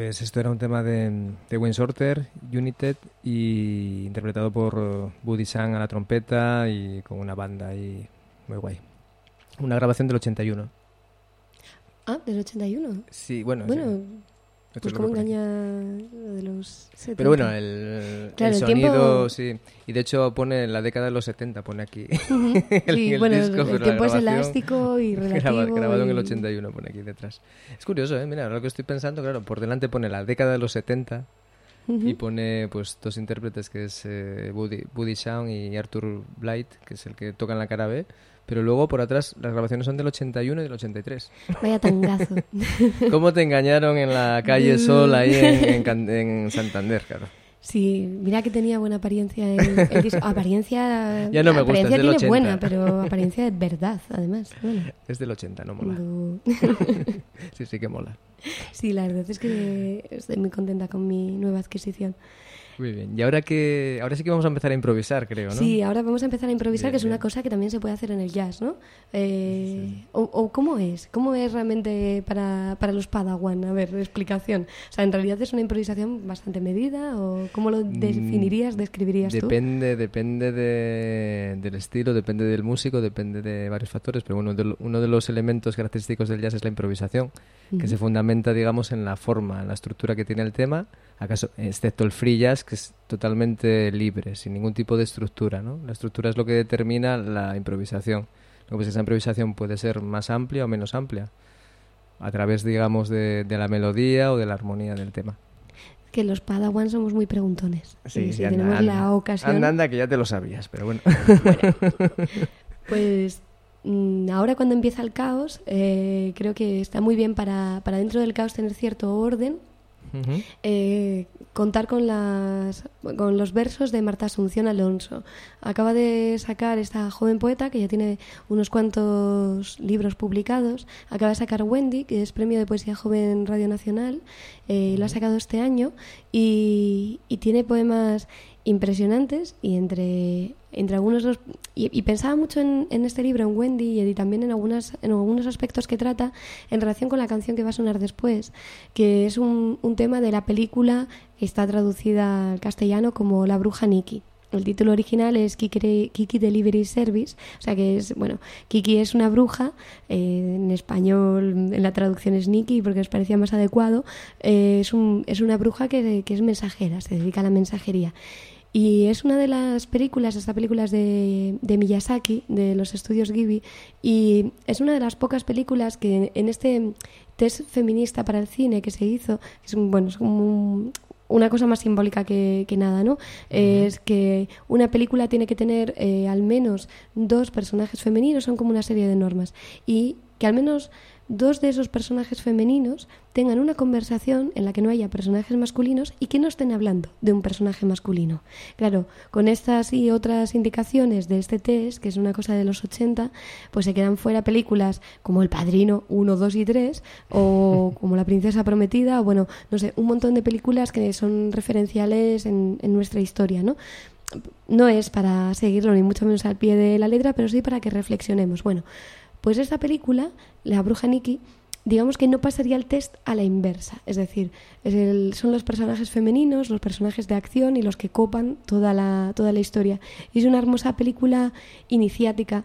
Pues esto era un tema de Wayne Shorter, United, y interpretado por Buddy Sang a la trompeta y con una banda ahí muy guay. Una grabación del 81. Ah, del 81. Sí, bueno. Bueno, sí. Esto pues es lo cómo que pone aquí. engaña lo de los 70. Pero bueno, el tiempo... sonido, sí. Y de hecho pone la década de los 70, pone aquí. Sí, el bueno, disco, el pero tiempo la es grabación elástico y relativo. grabado en el y- 81, pone aquí detrás. Es curioso, ¿eh? Mira, ahora lo que estoy pensando, claro, por delante pone la década de los 70 y pone pues dos intérpretes que es Buddy Shawn y Arthur Blight, que es el que toca en la cara B. Pero luego por atrás las grabaciones son del 81 y del 83. Vaya tangazo. ¿Cómo te engañaron en la calle Sol ahí en Santander, claro? Sí, mira que tenía buena apariencia el disco. Apariencia... Ya no me gusta, apariencia es del tiene 80. buena, pero apariencia de verdad, además. Bueno, Es del 80, no mola. no. Sí que mola. Sí, la verdad es que estoy muy contenta con mi nueva adquisición. Muy bien. Y ahora sí que vamos a empezar a improvisar, creo, ¿no? Sí, ahora vamos a empezar a improvisar, Bien, que es una bien. cosa que también se puede hacer en el jazz, ¿no? O ¿cómo es? ¿Cómo es realmente para los Padawan? A ver, explicación. O sea, ¿en realidad es una improvisación bastante medida o cómo lo definirías, describirías tú? Depende del estilo, depende del músico, depende de varios factores, pero bueno, uno de los elementos característicos del jazz es la improvisación, que se fundamenta, digamos, en la forma, en la estructura que tiene el tema, acaso excepto el free jazz, que es totalmente libre, sin ningún tipo de estructura, ¿no? La estructura es lo que determina la improvisación. Lo que pasa es que esa improvisación puede ser más amplia o menos amplia, a través, digamos, de la melodía o de la armonía del tema. Que los Padawan somos muy preguntones. Sí, y si anda, tenemos anda. la ocasión... Anda, que ya te lo sabías, pero bueno. Pues ahora cuando empieza el caos, creo que está muy bien para dentro del caos tener cierto orden. Ujú. Contar con los versos de Marta Asunción Alonso. Acaba de sacar esta joven poeta que ya tiene unos cuantos libros publicados. Acaba de sacar Wendy, que es premio de poesía joven Radio Nacional. Lo ha sacado este año y tiene poemas impresionantes y entre algunos de los, y pensaba mucho en este libro, en Wendy, y también en algunos aspectos que trata en relación con la canción que va a sonar después, que es un tema de la película que está traducida al castellano como La bruja Nikki. El título original es Kiki Delivery Service, o sea que es, bueno, Kiki es una bruja, en español en la traducción es Nikki porque os parecía más adecuado, es una bruja que es mensajera, se dedica a la mensajería. Y es una de las películas, esta película es de Miyazaki, de los estudios Ghibli, y es una de las pocas películas que en este test feminista para el cine que se hizo, es como una cosa más simbólica que nada, ¿no? Es que una película tiene que tener al menos 2 personajes femeninos, son como una serie de normas, y que al menos 2 de esos personajes femeninos tengan una conversación en la que no haya personajes masculinos y que no estén hablando de un personaje masculino. Claro, con estas y otras indicaciones de este test, que es una cosa de los 80, pues se quedan fuera películas como El Padrino 1, 2 y 3, o como La Princesa Prometida, o bueno, no sé, un montón de películas que son referenciales en nuestra historia, ¿no? No es para seguirlo ni mucho menos al pie de la letra, pero sí para que reflexionemos. Bueno, pues esta película, La bruja Nikki, digamos que no pasaría el test a la inversa. Es decir, son los personajes femeninos, los personajes de acción y los que copan toda la historia. Y es una hermosa película iniciática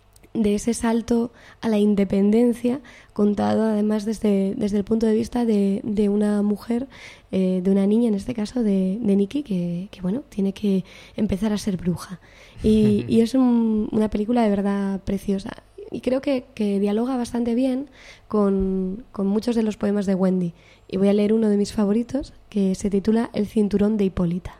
de ese salto a la independencia, contado además desde el punto de vista de una mujer, de una niña, en este caso de Nikki, que bueno, tiene que empezar a ser bruja. Y es una película de verdad preciosa. Y creo que dialoga bastante bien con muchos de los poemas de Wendy. Y voy a leer uno de mis favoritos, que se titula El cinturón de Hipólita.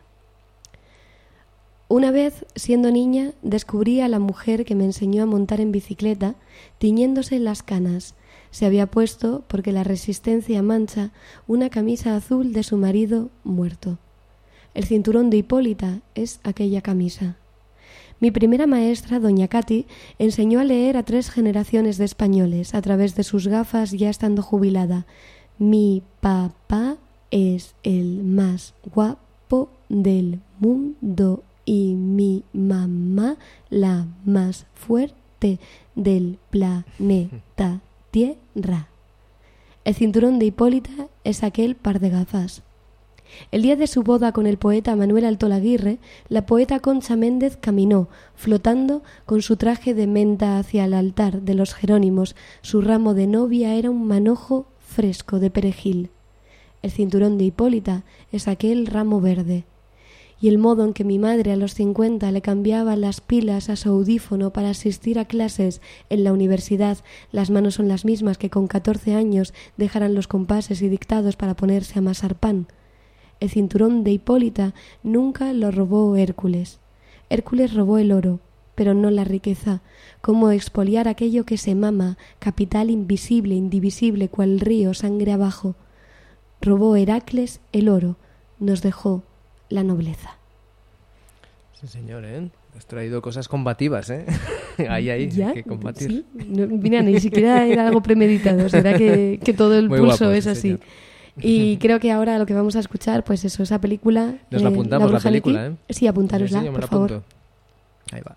Una vez, siendo niña, descubrí a la mujer que me enseñó a montar en bicicleta, tiñéndose las canas. Se había puesto, porque la resistencia mancha, una camisa azul de su marido muerto. El cinturón de Hipólita es aquella camisa. Mi primera maestra, doña Cati, enseñó a leer a 3 generaciones de españoles a través de sus gafas ya estando jubilada. Mi papá es el más guapo del mundo y mi mamá la más fuerte del planeta Tierra. El cinturón de Hipólita es aquel par de gafas. El día de su boda con el poeta Manuel Altolaguirre, la poeta Concha Méndez caminó, flotando con su traje de menta hacia el altar de los Jerónimos. Su ramo de novia era un manojo fresco de perejil. El cinturón de Hipólita es aquel ramo verde. Y el modo en que mi madre a los 50 le cambiaba las pilas a su audífono para asistir a clases en la universidad, las manos son las mismas que con 14 años dejaran los compases y dictados para ponerse a amasar pan. El cinturón de Hipólita nunca lo robó Hércules. Hércules robó el oro, pero no la riqueza. Cómo expoliar aquello que se mama, capital invisible, indivisible, cual río, sangre abajo. Robó Heracles el oro, nos dejó la nobleza. Sí, señor, ¿eh? Has traído cosas combativas, ¿eh? Ahí, ¿Ya? hay que combatir. Sí. No, mira, ni siquiera era algo premeditado, será que todo el Muy pulso guapo, es sí, así. señor. Y creo que ahora lo que vamos a escuchar, pues eso, esa película. Nos la apuntamos, Bruja la película, Leti. ¿eh? Sí, apuntárosla, Sí, yo me por la favor. apunto. Ahí va.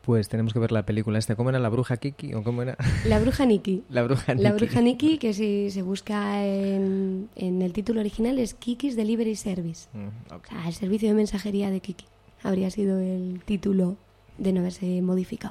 Pues tenemos que ver la película esta. ¿Cómo era? ¿La bruja Kiki o cómo era? La bruja Nikki. La bruja Nikki. La bruja Nikki, que si se busca en el título original es Kiki's Delivery Service. Okay. O sea, el servicio de mensajería de Kiki. Habría sido el título de no haberse modificado.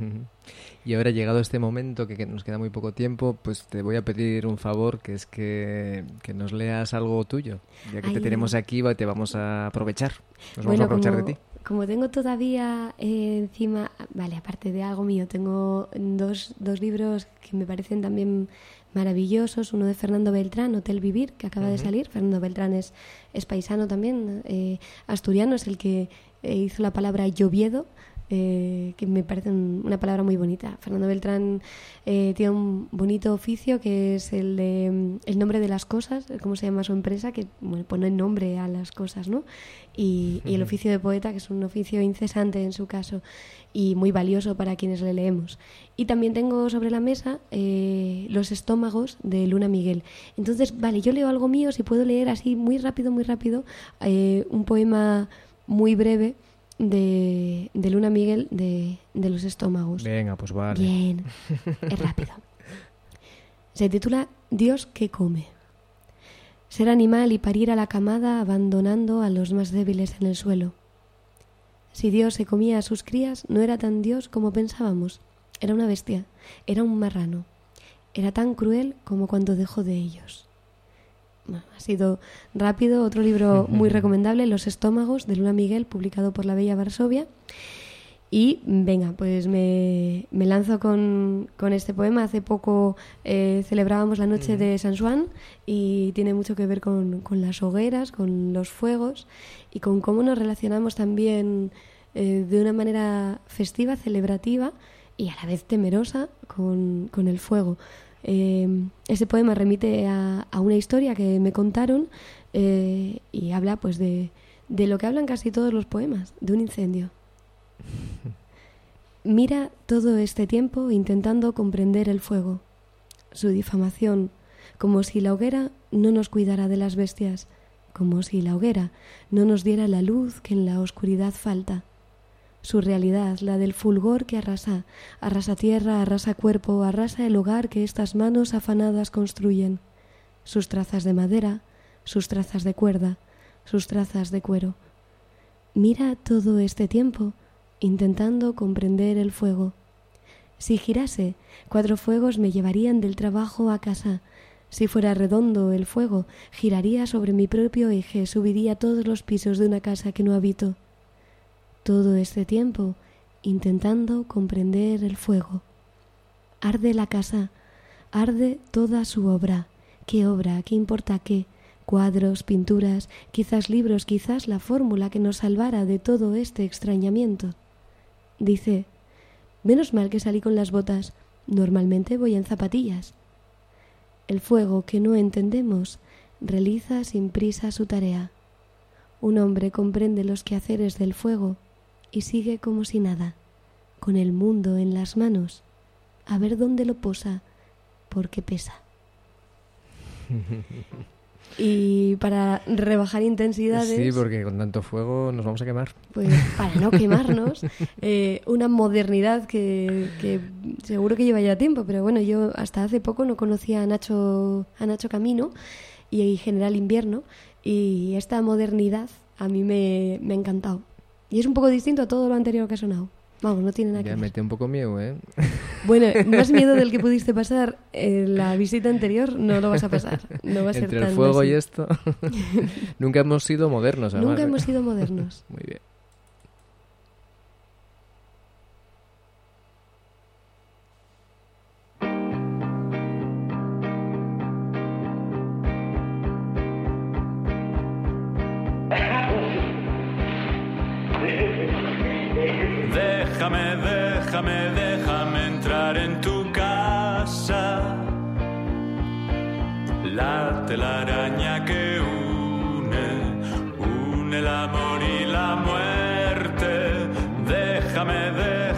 Y ahora, llegado este momento, que nos queda muy poco tiempo, pues te voy a pedir un favor, que es que nos leas algo tuyo. Ya que te tenemos aquí, te vamos a aprovechar. Nos vamos a aprovechar de ti. Como tengo todavía encima, vale, aparte de algo mío, tengo dos libros que me parecen también maravillosos. Uno de Fernando Beltrán, Hotel Vivir, que acaba de salir. Fernando Beltrán es paisano también, asturiano, es el que hizo la palabra lloviedo, que me parece una palabra muy bonita. Fernando Beltrán tiene un bonito oficio que es el de el nombre de las cosas, cómo se llama su empresa, que bueno, pone nombre a las cosas, ¿no? Y el oficio de poeta, que es un oficio incesante en su caso y muy valioso para quienes le leemos. Y también tengo sobre la mesa Los estómagos de Luna Miguel. Entonces, vale, yo leo algo mío, si puedo leer así muy rápido, un poema muy breve de Luna Miguel de Los estómagos. Venga, pues vale. Bien, es rápido. Se titula Dios que come. Ser animal y parir a la camada abandonando a los más débiles en el suelo. Si Dios se comía a sus crías, no era tan Dios como pensábamos. Era una bestia, era un marrano. Era tan cruel como cuando dejó de ellos. Bueno, ha sido rápido. Otro libro muy recomendable, Los estómagos, de Luna Miguel, publicado por La Bella Varsovia. Y venga, pues me lanzo con este poema. Hace poco celebrábamos la noche de San Juan y tiene mucho que ver con las hogueras, con los fuegos y con cómo nos relacionamos también de una manera festiva, celebrativa y a la vez temerosa con el fuego. Ese poema remite a una historia que me contaron y habla pues de lo que hablan casi todos los poemas, de un incendio. Mira todo este tiempo intentando comprender el fuego, su difamación, como si la hoguera no nos cuidara de las bestias, como si la hoguera no nos diera la luz que en la oscuridad falta. Su realidad, la del fulgor que arrasa tierra, arrasa cuerpo, arrasa el hogar que estas manos afanadas construyen. Sus trazas de madera, sus trazas de cuerda, sus trazas de cuero. Mira todo este tiempo intentando comprender el fuego. Si girase, 4 fuegos me llevarían del trabajo a casa. Si fuera redondo el fuego, giraría sobre mi propio eje, subiría todos los pisos de una casa que no habito. Todo este tiempo intentando comprender el fuego. Arde la casa, arde toda su obra. ¿Qué obra? ¿Qué importa qué? Cuadros, pinturas, quizás libros, quizás la fórmula que nos salvara de todo este extrañamiento. Dice, menos mal que salí con las botas, normalmente voy en zapatillas. El fuego que no entendemos realiza sin prisa su tarea. Un hombre comprende los quehaceres del fuego y sigue como si nada, con el mundo en las manos, a ver dónde lo posa, porque pesa. Y para rebajar intensidades... Sí, porque con tanto fuego nos vamos a quemar. Pues para no quemarnos, una modernidad que seguro que lleva ya tiempo, pero bueno, yo hasta hace poco no conocía a Nacho Camino y General Invierno, y esta modernidad a mí me ha encantado. Y es un poco distinto a todo lo anterior que ha sonado. Vamos, no tiene nada que ver. Ya mete un poco miedo, ¿eh? Bueno, más miedo del que pudiste pasar en la visita anterior no lo vas a pasar. No va a ser Entre tan el fuego así. y esto, nunca hemos sido modernos, además. Nunca hemos sido modernos. Muy bien. Déjame entrar en tu casa. La telaraña que une el amor y la muerte. Déjame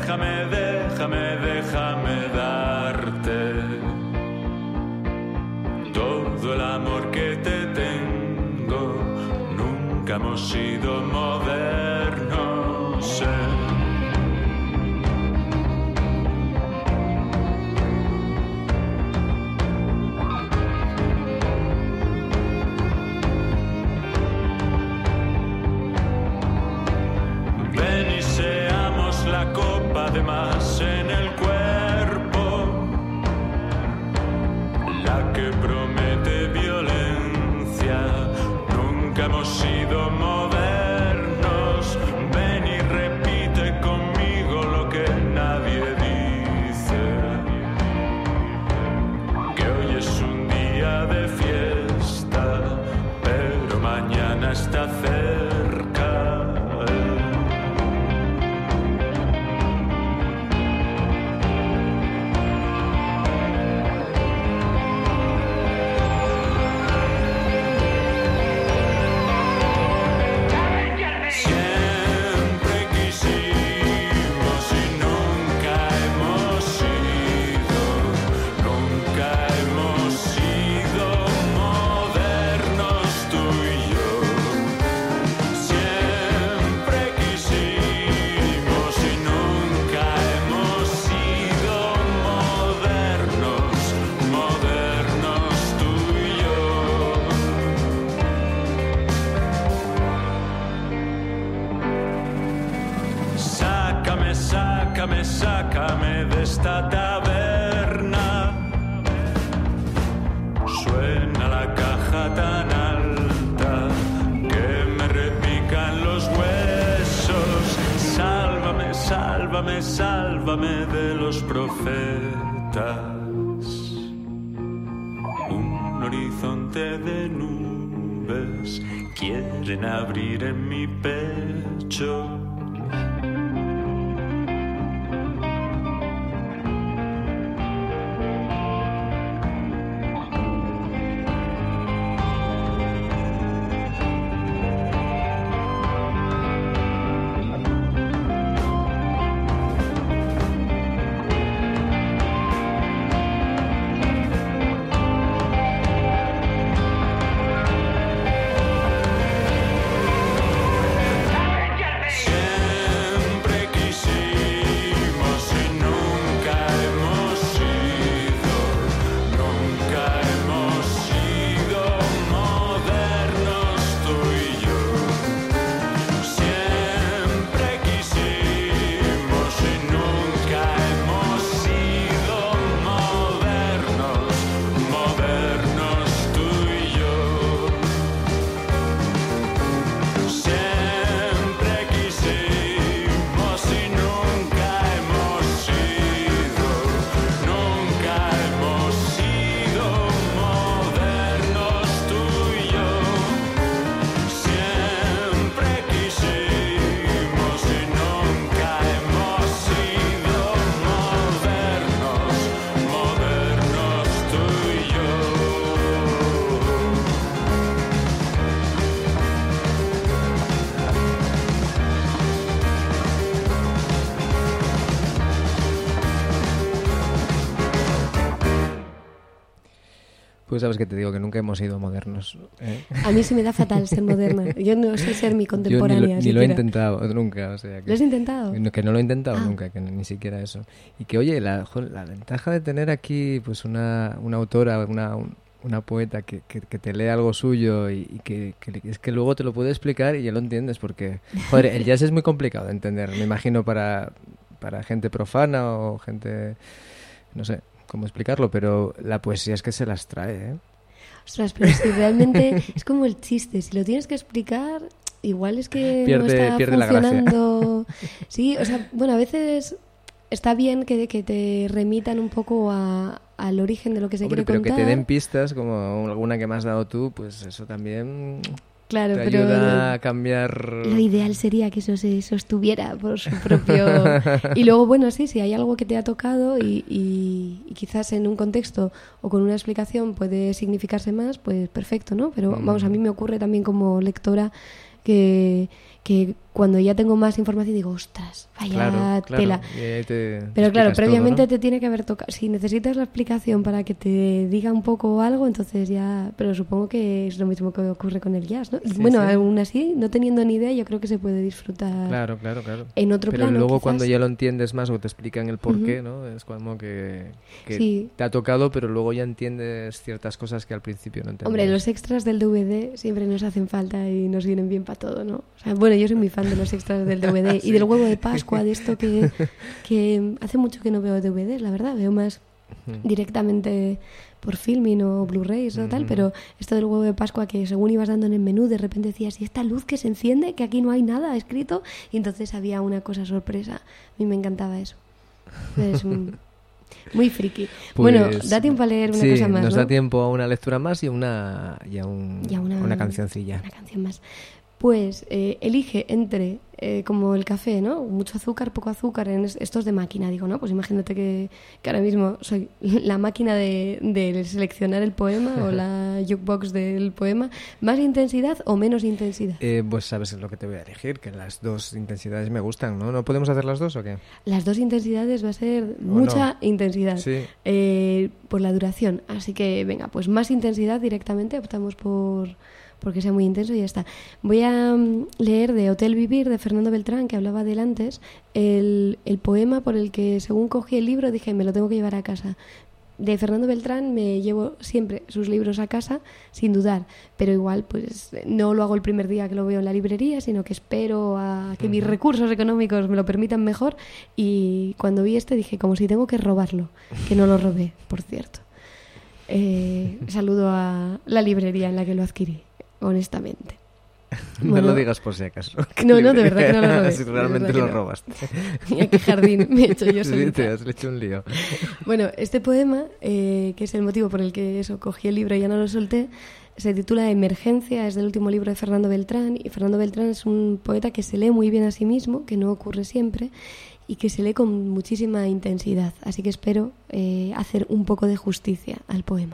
darte todo el amor que te tengo. Nunca hemos sido modernos. además en el cuerpo, la que promete violencia. Nunca hemos sido modernos. Ven y repite conmigo lo que nadie dice, que hoy es un día de fiesta, pero mañana está cerca. Sácame de esta taberna. Suena la caja tan alta que me repican los huesos. Sálvame, sálvame, sálvame de los profetas. Un horizonte de nubes quieren abrir en mi pecho. Pues sabes que te digo que nunca hemos sido modernos. A mí se me da fatal ser moderna. Yo no sé ser mi contemporánea. Yo ni lo he intentado nunca. O sea, ¿Lo has intentado? Que no lo he intentado nunca, que ni siquiera eso. Y que, oye, la ventaja de tener aquí pues una autora, una poeta que te lee algo suyo y que es que luego te lo puede explicar y ya lo entiendes, porque, joder, el jazz es muy complicado de entender, me imagino, para gente profana o gente, no sé cómo explicarlo, pero la poesía es que se las trae, ¿eh? Ostras, pero si realmente es como el chiste, si lo tienes que explicar, igual es que no está funcionando. Sí, o sea, bueno, a veces está bien que te remitan un poco al origen de lo que se quiere contar. Pero que te den pistas, como alguna que me has dado tú, pues eso también... Claro, te pero ayuda a cambiar. Lo ideal sería que eso se sostuviera por su propio... Y luego, bueno, sí, si hay algo que te ha tocado y quizás en un contexto o con una explicación puede significarse más, pues perfecto, ¿no? Pero vamos, a mí me ocurre también como lectora que cuando ya tengo más información digo, ostras, vaya tela. Pero claro, previamente todo, ¿no? Te tiene que haber tocado. Si necesitas la explicación para que te diga un poco algo, entonces ya... Pero supongo que es lo mismo que ocurre con el jazz, ¿no? Sí, bueno, sí. aún así, no teniendo ni idea, yo creo que se puede disfrutar. Claro. En otro pero plano, luego quizás. Cuando ya lo entiendes más o te explican el porqué, ¿no? Es como que sí. Te ha tocado, pero luego ya entiendes ciertas cosas que al principio no entendías. Hombre, los extras del DVD siempre nos hacen falta y nos vienen bien para todo, ¿no? O sea, bueno, Bueno, yo soy muy fan de los extras del DVD y del huevo de Pascua, de esto que hace mucho que no veo DVDs, la verdad, veo más directamente por Filmin o Blu-rays o tal, pero esto del huevo de Pascua que según ibas dando en el menú de repente decías, ¿y esta luz que se enciende? Que aquí no hay nada escrito, y entonces había una cosa sorpresa. A mí me encantaba eso. Es muy friki. Pues, bueno, da tiempo a leer una cosa más, nos ¿no? da tiempo a una lectura más y a una cancioncilla. Una canción más. Pues elige entre, como el café, ¿no? Mucho azúcar, poco azúcar, estos de máquina. Digo, ¿no? Pues imagínate que ahora mismo soy la máquina de seleccionar el poema o la jukebox del poema. ¿Más intensidad o menos intensidad? Pues sabes lo que te voy a elegir, que las dos intensidades me gustan, ¿no? ¿No podemos hacer las dos o qué? Las dos intensidades va a ser mucha intensidad. Sí. Por la duración. Así que, venga, pues más intensidad directamente, optamos porque sea muy intenso y ya está. Voy a leer de Hotel Vivir, de Fernando Beltrán, que hablaba de él antes, el poema por el que, según cogí el libro, dije, me lo tengo que llevar a casa. De Fernando Beltrán me llevo siempre sus libros a casa, sin dudar, pero igual pues no lo hago el primer día que lo veo en la librería, sino que espero a que mis recursos económicos me lo permitan mejor, y cuando vi este dije, como si tengo que robarlo, que no lo robé, por cierto. Saludo a la librería en la que lo adquirí. Honestamente. No Bueno, lo digas por si acaso. No, de verdad que no lo robé. Si realmente lo robaste. ¿Y a qué jardín me he hecho yo Sí, solita? te has hecho un lío. Bueno, este poema, que es el motivo por el que cogí el libro y ya no lo solté, se titula Emergencia, es del último libro de Fernando Beltrán, y Fernando Beltrán es un poeta que se lee muy bien a sí mismo, que no ocurre siempre, y que se lee con muchísima intensidad. Así que espero hacer un poco de justicia al poema.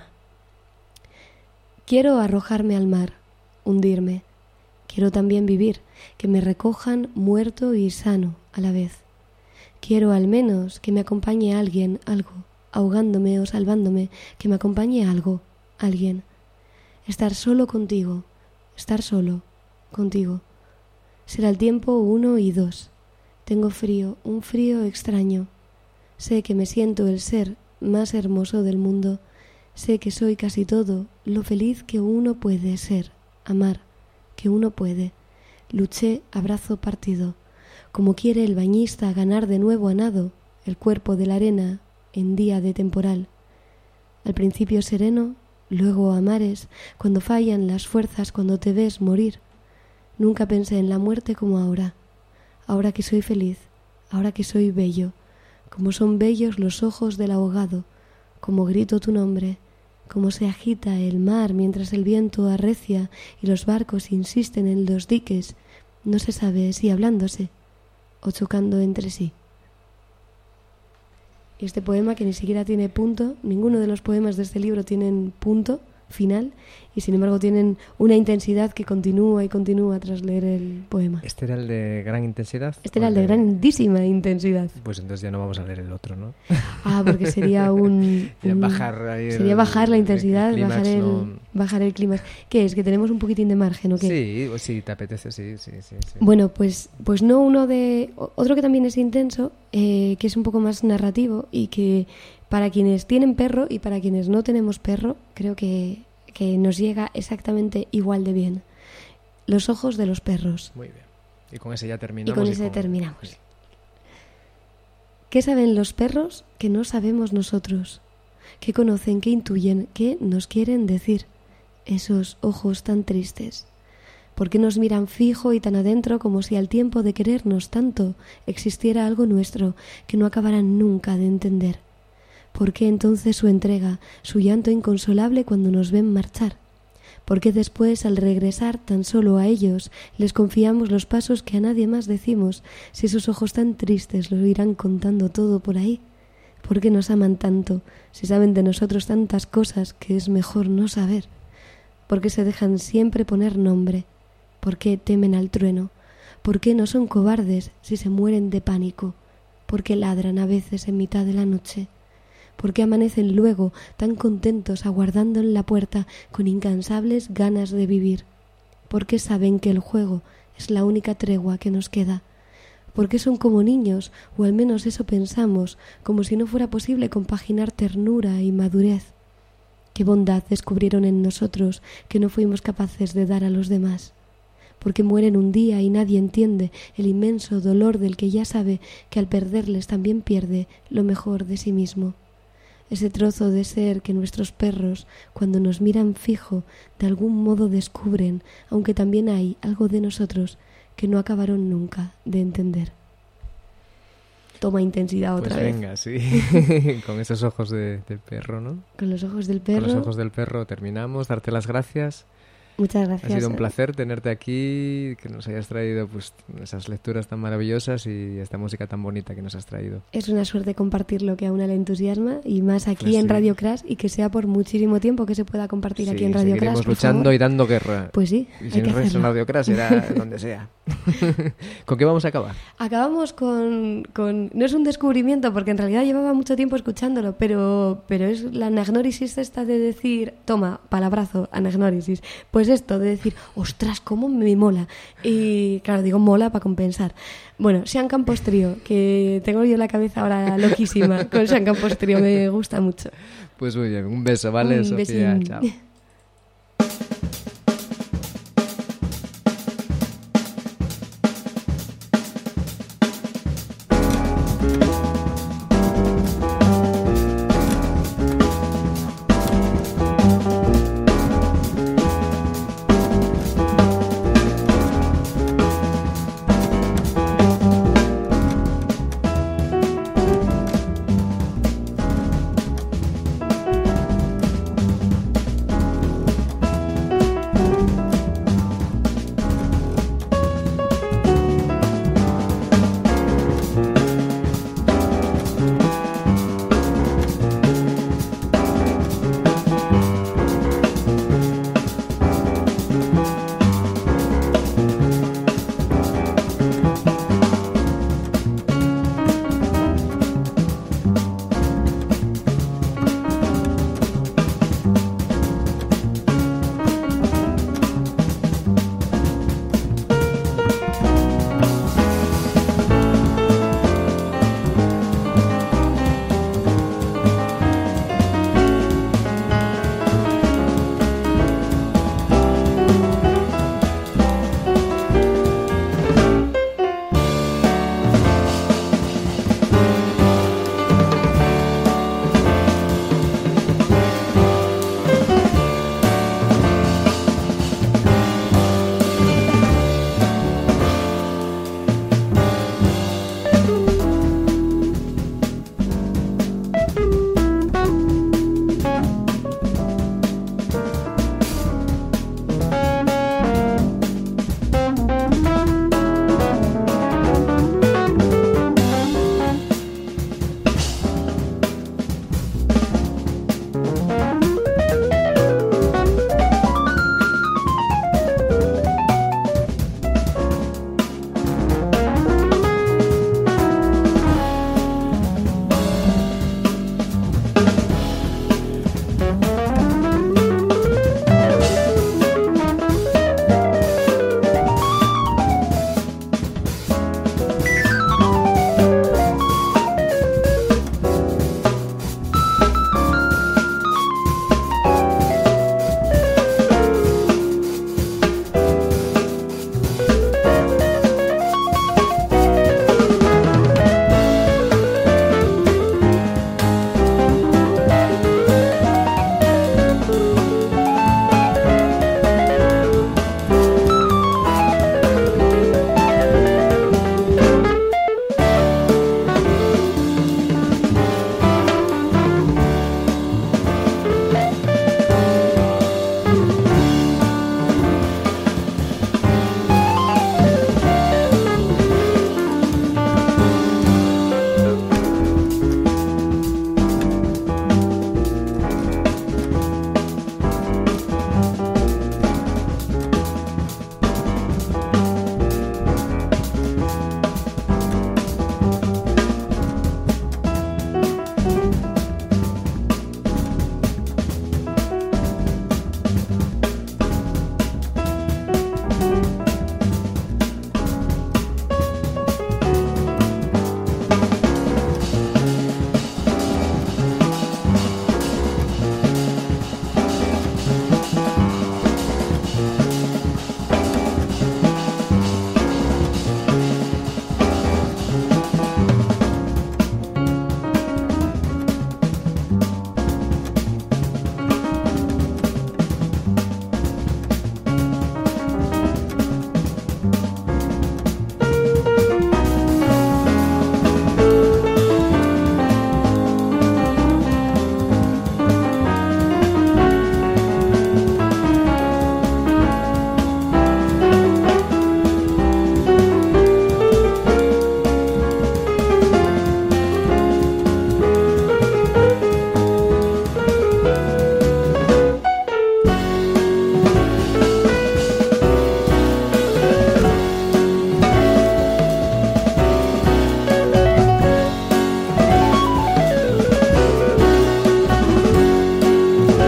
Quiero arrojarme al mar, hundirme. Quiero también vivir, que me recojan muerto y sano a la vez. Quiero al menos que me acompañe alguien, algo, ahogándome o salvándome, que me acompañe algo, alguien. Estar solo contigo, estar solo contigo. Será el tiempo 1 y 2. Tengo frío, un frío extraño. Sé que me siento el ser más hermoso del mundo. Sé que soy casi todo lo feliz que uno puede ser. Amar, que uno puede. Luché a brazo partido, como quiere el bañista ganar de nuevo a nado el cuerpo de la arena en día de temporal. Al principio sereno, luego a mares, cuando fallan las fuerzas, cuando te ves morir. Nunca pensé en la muerte como ahora. Ahora que soy feliz, ahora que soy bello, como son bellos los ojos del ahogado, como grito tu nombre, como se agita el mar mientras el viento arrecia y los barcos insisten en los diques, no se sabe si hablándose o chocando entre sí. Y este poema, que ni siquiera tiene punto, ninguno de los poemas de este libro tienen punto final, y sin embargo tienen una intensidad que continúa y continúa tras leer el poema. ¿Este era el de gran intensidad? Este era el de grandísima intensidad. Pues entonces ya no vamos a leer el otro, ¿no? Ah, porque sería bajar ahí sería bajar la intensidad, el clímax, bajar el clima. ¿Qué es? ¿Que tenemos un poquitín de margen o qué? Sí, pues si te apetece, sí. Bueno, pues no otro que también es intenso, que es un poco más narrativo, y que para quienes tienen perro y para quienes no tenemos perro, creo que nos llega exactamente igual de bien. Los ojos de los perros. Muy bien. Y con ese ya terminamos. Y con ese terminamos. ¿Qué saben los perros que no sabemos nosotros? ¿Qué conocen, qué intuyen, qué nos quieren decir? Esos ojos tan tristes. ¿Por qué nos miran fijo y tan adentro, como si al tiempo de querernos tanto existiera algo nuestro que no acabarán nunca de entender? ¿Por qué entonces su entrega, su llanto inconsolable cuando nos ven marchar? ¿Por qué después, al regresar tan solo a ellos, les confiamos los pasos que a nadie más decimos, si esos ojos tan tristes lo irán contando todo por ahí? ¿Por qué nos aman tanto, si saben de nosotros tantas cosas que es mejor no saber? ¿Por qué se dejan siempre poner nombre? ¿Por qué temen al trueno? ¿Por qué no son cobardes si se mueren de pánico? ¿Por qué ladran a veces en mitad de la noche? ¿Por qué amanecen luego tan contentos aguardando en la puerta con incansables ganas de vivir? ¿Por qué saben que el juego es la única tregua que nos queda? ¿Por qué son como niños, o al menos eso pensamos, como si no fuera posible compaginar ternura y madurez? ¿Qué bondad descubrieron en nosotros que no fuimos capaces de dar a los demás? porque mueren un día y nadie entiende el inmenso dolor del que ya sabe que al perderles también pierde lo mejor de sí mismo. Ese trozo de ser que nuestros perros, cuando nos miran fijo, de algún modo descubren, aunque también hay algo de nosotros que no acabaron nunca de entender. Toma intensidad otra vez. Venga, sí. Con esos ojos de perro, ¿no? Con los ojos del perro. Con los ojos del perro terminamos. Darte las gracias. Muchas gracias. Ha sido un placer tenerte aquí, que nos hayas traído pues esas lecturas tan maravillosas y esta música tan bonita que nos has traído. Es una suerte compartir lo que a una le entusiasma y más aquí Pues en sí. Radio Crash y que sea por muchísimo tiempo que se pueda compartir aquí en Radio Crash. Seguiremos por luchando favor. y dando guerra. Pues sí, Y hay si que no es en hacerlo. Radio Crash, será donde sea. ¿Con qué vamos a acabar? Acabamos con... No es un descubrimiento porque en realidad llevaba mucho tiempo escuchándolo, pero es la anagnórisis esta de decir, toma, palabrazo, anagnórisis. Pues esto de decir, ostras, cómo me mola. Y claro, digo mola para compensar. Bueno, Sean Campos Trío, que tengo yo la cabeza ahora loquísima con Sean Campos Trío, me gusta mucho. Pues muy bien, un beso, ¿vale, Un Sofía? besín. Chao.